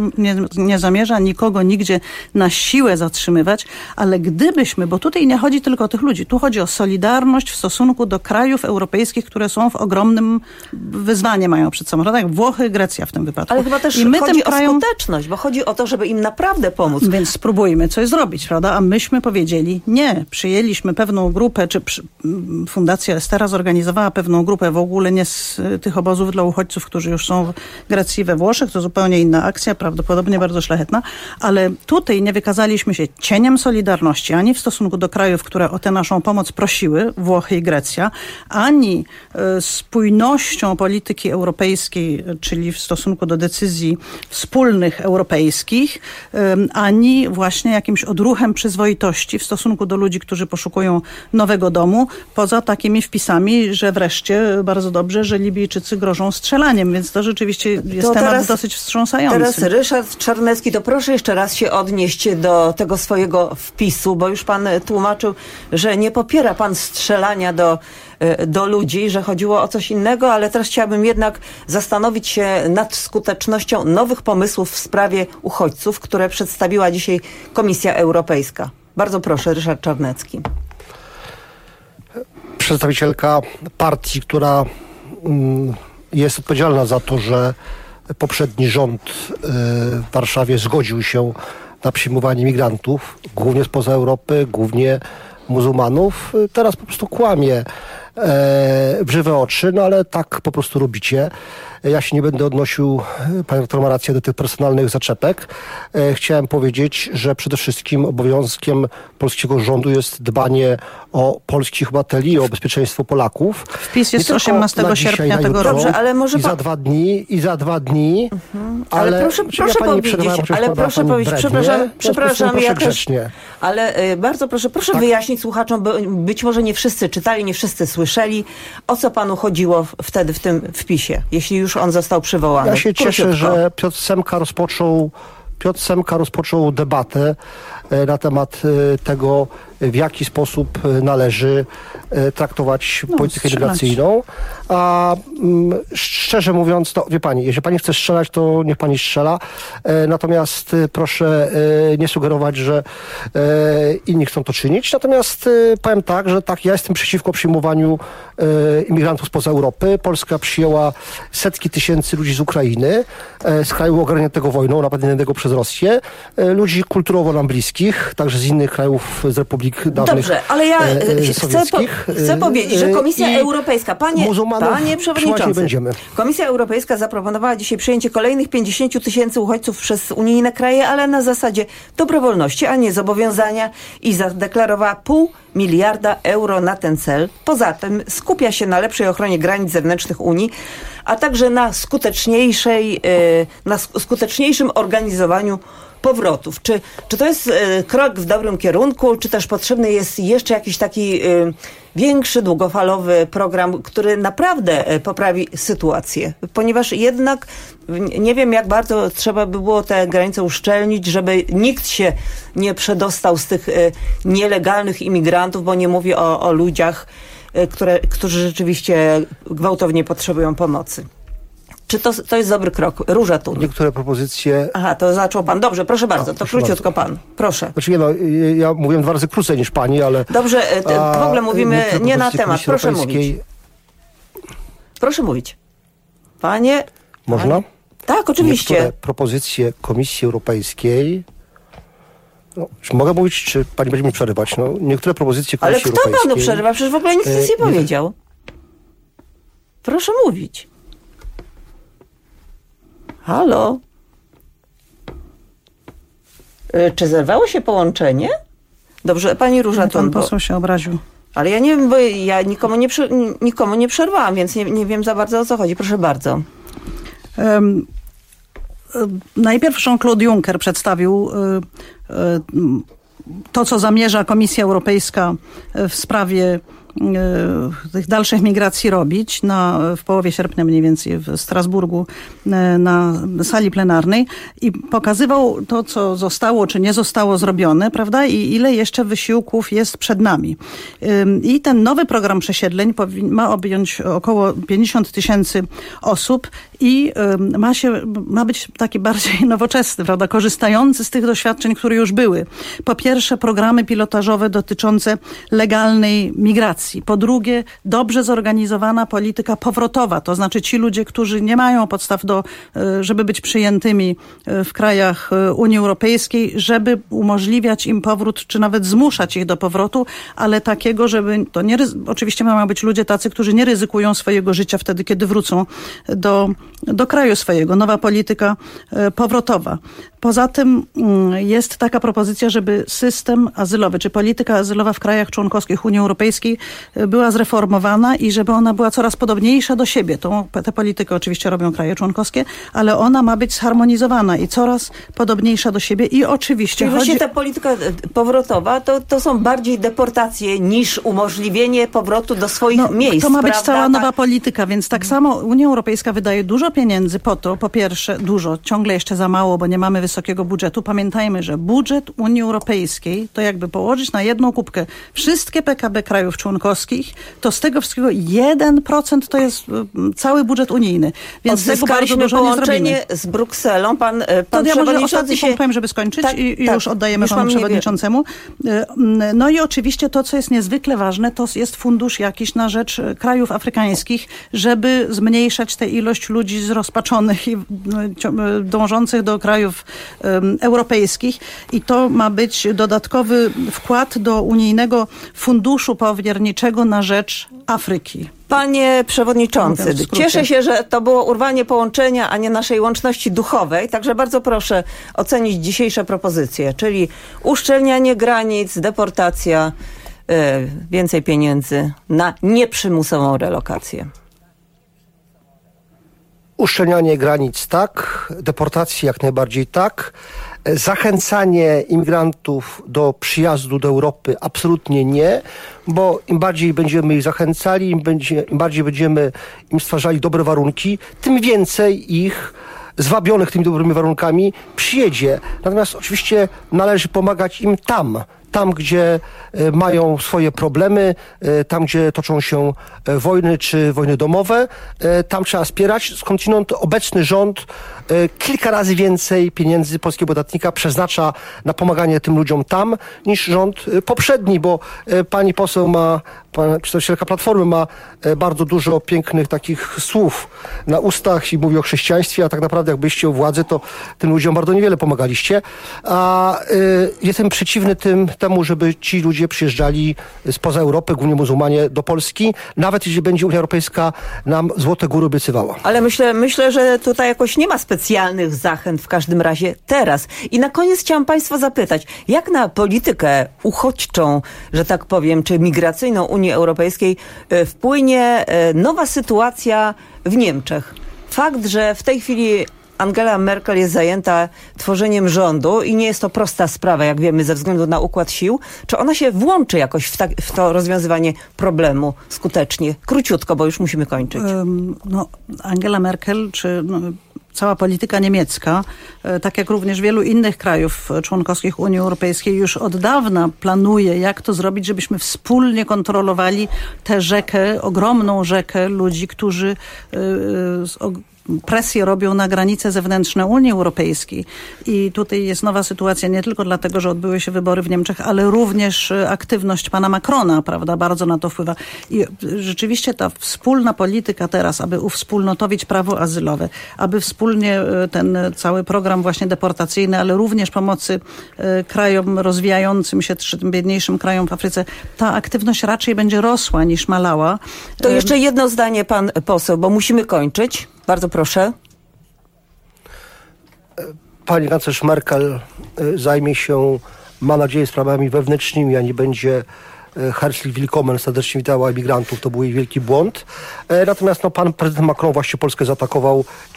nie zamierza nikogo nigdzie na siłę zatrzymywać, ale gdybyśmy, bo tutaj nie chodzi tylko o tych ludzi, tu chodzi o solidarność w stosunku do krajów europejskich, które są w ogromnym wyzwanie mają przed sobą, tak jak Włochy, Grecja w tym wypadku. Ale chyba też chodzi o skuteczność, bo chodzi o to, żeby im naprawdę pomóc. Więc spróbujmy coś zrobić, prawda? A myśmy powiedzieli nie. Przyjęliśmy pewną grupę, czy Fundacja Estera zorganizowała pewną grupę, w ogóle nie z tych obozów dla uchodźców, którzy już są w Grecji, we Włoszech. To zupełnie inna akcja, prawdopodobnie bardzo szlachetna, ale tutaj nie wykazaliśmy się cieniem solidarności, ani w stosunku do krajów, które o tę naszą pomoc prosiły, Włochy i Grecja, ani spójnością polityki europejskiej, czyli w stosunku do decyzji wspólnych europejskich, ani właśnie jakimś odruchem przyzwoitości w stosunku do ludzi, którzy poszukują nowego domu, poza takimi wpisami, że wreszcie bardzo dobrze, że Libijczycy grożą strzelaniem, więc to rzeczywiście jest temat dosyć wstrząsający. Teraz Ryszard Czarnecki, to proszę jeszcze raz się odnieść do tego swojego wpisu, bo już pan tłumaczył, że nie popiera pan strzelania do ludzi, że chodziło o coś innego, ale teraz chciałabym jednak zastanowić się nad skutecznością nowych pomysłów w sprawie uchodźców, które przedstawiła dzisiaj Komisja Europejska. Bardzo proszę, Ryszard Czarnecki. Przedstawicielka partii, która jest odpowiedzialna za to, że poprzedni rząd w Warszawie zgodził się na przyjmowanie migrantów, głównie spoza Europy, głównie muzułmanów, teraz po prostu kłamie w żywe oczy, no ale tak po prostu robicie. Ja się nie będę odnosił, pan doktor ma rację, do tych personalnych zaczepek. Chciałem powiedzieć, że przede wszystkim obowiązkiem polskiego rządu jest dbanie o polskich obywateli, o bezpieczeństwo Polaków. Wpis jest 18 sierpnia tego roku. Dobrze, ale może I za dwa dni. Ale proszę powiedzieć, przepraszam, ja też, ale bardzo proszę wyjaśnić słuchaczom, bo być może nie wszyscy czytali, nie wszyscy słyszeli, o co panu chodziło wtedy w tym wpisie, jeśli już on został przywołany. Ja się cieszę, że Piotr Semka rozpoczął debatę na temat tego, w jaki sposób należy traktować politykę migracyjną. A szczerze mówiąc, to wie pani, jeżeli pani chce strzelać, to niech pani strzela. Natomiast proszę nie sugerować, że inni chcą to czynić. Natomiast powiem tak, że ja jestem przeciwko przyjmowaniu imigrantów spoza Europy. Polska przyjęła setki tysięcy ludzi z Ukrainy, z kraju ogarniętego wojną, napadniętego przez Rosję, ludzi kulturowo nam bliskich, także z innych krajów, z republik dawnych. Dobrze, ale ja chcę powiedzieć, że Komisja Europejska, panie przewodniczący, Komisja Europejska zaproponowała dzisiaj przyjęcie kolejnych 50 tysięcy uchodźców przez unijne kraje, ale na zasadzie dobrowolności, a nie zobowiązania i zadeklarowała 0,5 miliarda euro na ten cel. Poza tym skupia się na lepszej ochronie granic zewnętrznych Unii, a także na skuteczniejszym organizowaniu powrotów. Czy to jest krok w dobrym kierunku, czy też potrzebny jest jeszcze jakiś taki większy, długofalowy program, który naprawdę poprawi sytuację? Ponieważ jednak nie wiem, jak bardzo trzeba by było te granice uszczelnić, żeby nikt się nie przedostał z tych nielegalnych imigrantów, bo nie mówię o ludziach, którzy rzeczywiście gwałtownie potrzebują pomocy. Czy to jest dobry krok? Róża tu. Niektóre propozycje... Aha, to zaczął pan. Dobrze, proszę bardzo, to króciutko pan. Proszę. Znaczy ja mówiłem 2 razy krócej niż pani, ale... Dobrze, w ogóle mówimy nie na temat. Proszę mówić. Proszę mówić. Panie... Można? Tak, oczywiście. Niektóre propozycje Komisji Europejskiej... mogę mówić, czy pani będzie mi przerywać? Niektóre propozycje Komisji Europejskiej... Ale kto panu przerywa? Przecież w ogóle nic nie powiedział. Proszę mówić. Halo? Czy zerwało się połączenie? Dobrze, pani Róża-Thun. Pan poseł się obraził. Ale ja nie wiem, bo ja nikomu nie przerwałam, więc nie wiem za bardzo, o co chodzi. Proszę bardzo. Najpierw Jean-Claude Juncker przedstawił to, co zamierza Komisja Europejska w sprawie tych dalszych migracji robić w połowie sierpnia mniej więcej w Strasburgu na sali plenarnej i pokazywał to, co zostało czy nie zostało zrobione, prawda? I ile jeszcze wysiłków jest przed nami. I ten nowy program przesiedleń ma objąć około 50 000 osób i ma być taki bardziej nowoczesny, prawda? Korzystający z tych doświadczeń, które już były. Po pierwsze, programy pilotażowe dotyczące legalnej migracji. Po drugie, dobrze zorganizowana polityka powrotowa, to znaczy ci ludzie, którzy nie mają podstaw żeby być przyjętymi w krajach Unii Europejskiej, żeby umożliwiać im powrót, czy nawet zmuszać ich do powrotu, ale takiego, żeby to nie... Oczywiście mają być ludzie tacy, którzy nie ryzykują swojego życia wtedy, kiedy wrócą do kraju swojego. Nowa polityka powrotowa. Poza tym jest taka propozycja, żeby system azylowy, czy polityka azylowa w krajach członkowskich Unii Europejskiej była zreformowana i żeby ona była coraz podobniejsza do siebie. Tę politykę oczywiście robią kraje członkowskie, ale ona ma być zharmonizowana i coraz podobniejsza do siebie i oczywiście Czyli właśnie ta polityka powrotowa to są bardziej deportacje niż umożliwienie powrotu do swoich miejsc. To ma być cała nowa polityka, więc tak samo Unia Europejska wydaje dużo pieniędzy po to, po pierwsze dużo, ciągle jeszcze za mało, bo nie mamy wysokiego budżetu. Pamiętajmy, że budżet Unii Europejskiej to jakby położyć na jedną kubkę wszystkie PKB krajów członkowskich, to z tego wszystkiego 1% to jest cały budżet unijny. Więc tego bardzo dużo połączenie z Brukselą. Pan przewodniczący się... powiem, żeby skończyć i już oddajemy panu przewodniczącemu. No i oczywiście to, co jest niezwykle ważne, to jest fundusz jakiś na rzecz krajów afrykańskich, żeby zmniejszać tę ilość ludzi zrozpaczonych i dążących do krajów europejskich. I to ma być dodatkowy wkład do unijnego funduszu powierniczego na rzecz Afryki. Panie przewodniczący, cieszę się, że to było urwanie połączenia, a nie naszej łączności duchowej, także bardzo proszę ocenić dzisiejsze propozycje, czyli uszczelnianie granic, deportacja, więcej pieniędzy na nieprzymusową relokację. Uszczelnianie granic tak, deportacji jak najbardziej tak. Zachęcanie imigrantów do przyjazdu do Europy absolutnie nie, bo im bardziej będziemy ich zachęcali, im bardziej będziemy im stwarzali dobre warunki, tym więcej ich zwabionych tymi dobrymi warunkami przyjedzie. Natomiast oczywiście należy pomagać im tam, gdzie mają swoje problemy, tam, gdzie toczą się wojny czy wojny domowe, tam trzeba wspierać. Skądinąd obecny rząd kilka razy więcej pieniędzy polskiego podatnika przeznacza na pomaganie tym ludziom tam, niż rząd poprzedni, bo pani poseł przedstawicielka Platformy ma bardzo dużo pięknych takich słów na ustach i mówi o chrześcijaństwie, a tak naprawdę jak byliście u władzy, to tym ludziom bardzo niewiele pomagaliście. A jestem przeciwny temu, żeby ci ludzie przyjeżdżali spoza Europy, głównie muzułmanie, do Polski, nawet jeśli będzie Unia Europejska nam złote góry obiecywała. Ale myślę, że tutaj jakoś nie ma specjalnych zachęt w każdym razie teraz. I na koniec chciałam państwa zapytać, jak na politykę uchodźczą, że tak powiem, czy migracyjną Unii Europejskiej wpłynie nowa sytuacja w Niemczech? Fakt, że w tej chwili Angela Merkel jest zajęta tworzeniem rządu i nie jest to prosta sprawa, jak wiemy, ze względu na układ sił. Czy ona się włączy jakoś w to rozwiązywanie problemu skutecznie? Króciutko, bo już musimy kończyć. Angela Merkel, czy cała polityka niemiecka, tak jak również wielu innych krajów członkowskich Unii Europejskiej, już od dawna planuje, jak to zrobić, żebyśmy wspólnie kontrolowali tę rzekę, ogromną rzekę ludzi, którzy presję robią na granice zewnętrzne Unii Europejskiej. I tutaj jest nowa sytuacja nie tylko dlatego, że odbyły się wybory w Niemczech, ale również aktywność pana Macrona, prawda, bardzo na to wpływa. I rzeczywiście ta wspólna polityka teraz, aby uwspólnotowić prawo azylowe, aby wspólnie ten cały program właśnie deportacyjny, ale również pomocy krajom rozwijającym się, czy tym biedniejszym krajom w Afryce, ta aktywność raczej będzie rosła niż malała. To jeszcze jedno zdanie, pan poseł, bo musimy kończyć. Bardzo proszę. Pani kanclerz Merkel zajmie się, ma nadzieję, sprawami wewnętrznymi, a nie będzie herzlich willkommen, serdecznie witała emigrantów. To był jej wielki błąd. Natomiast pan prezydent Macron właśnie Polskę zaatakował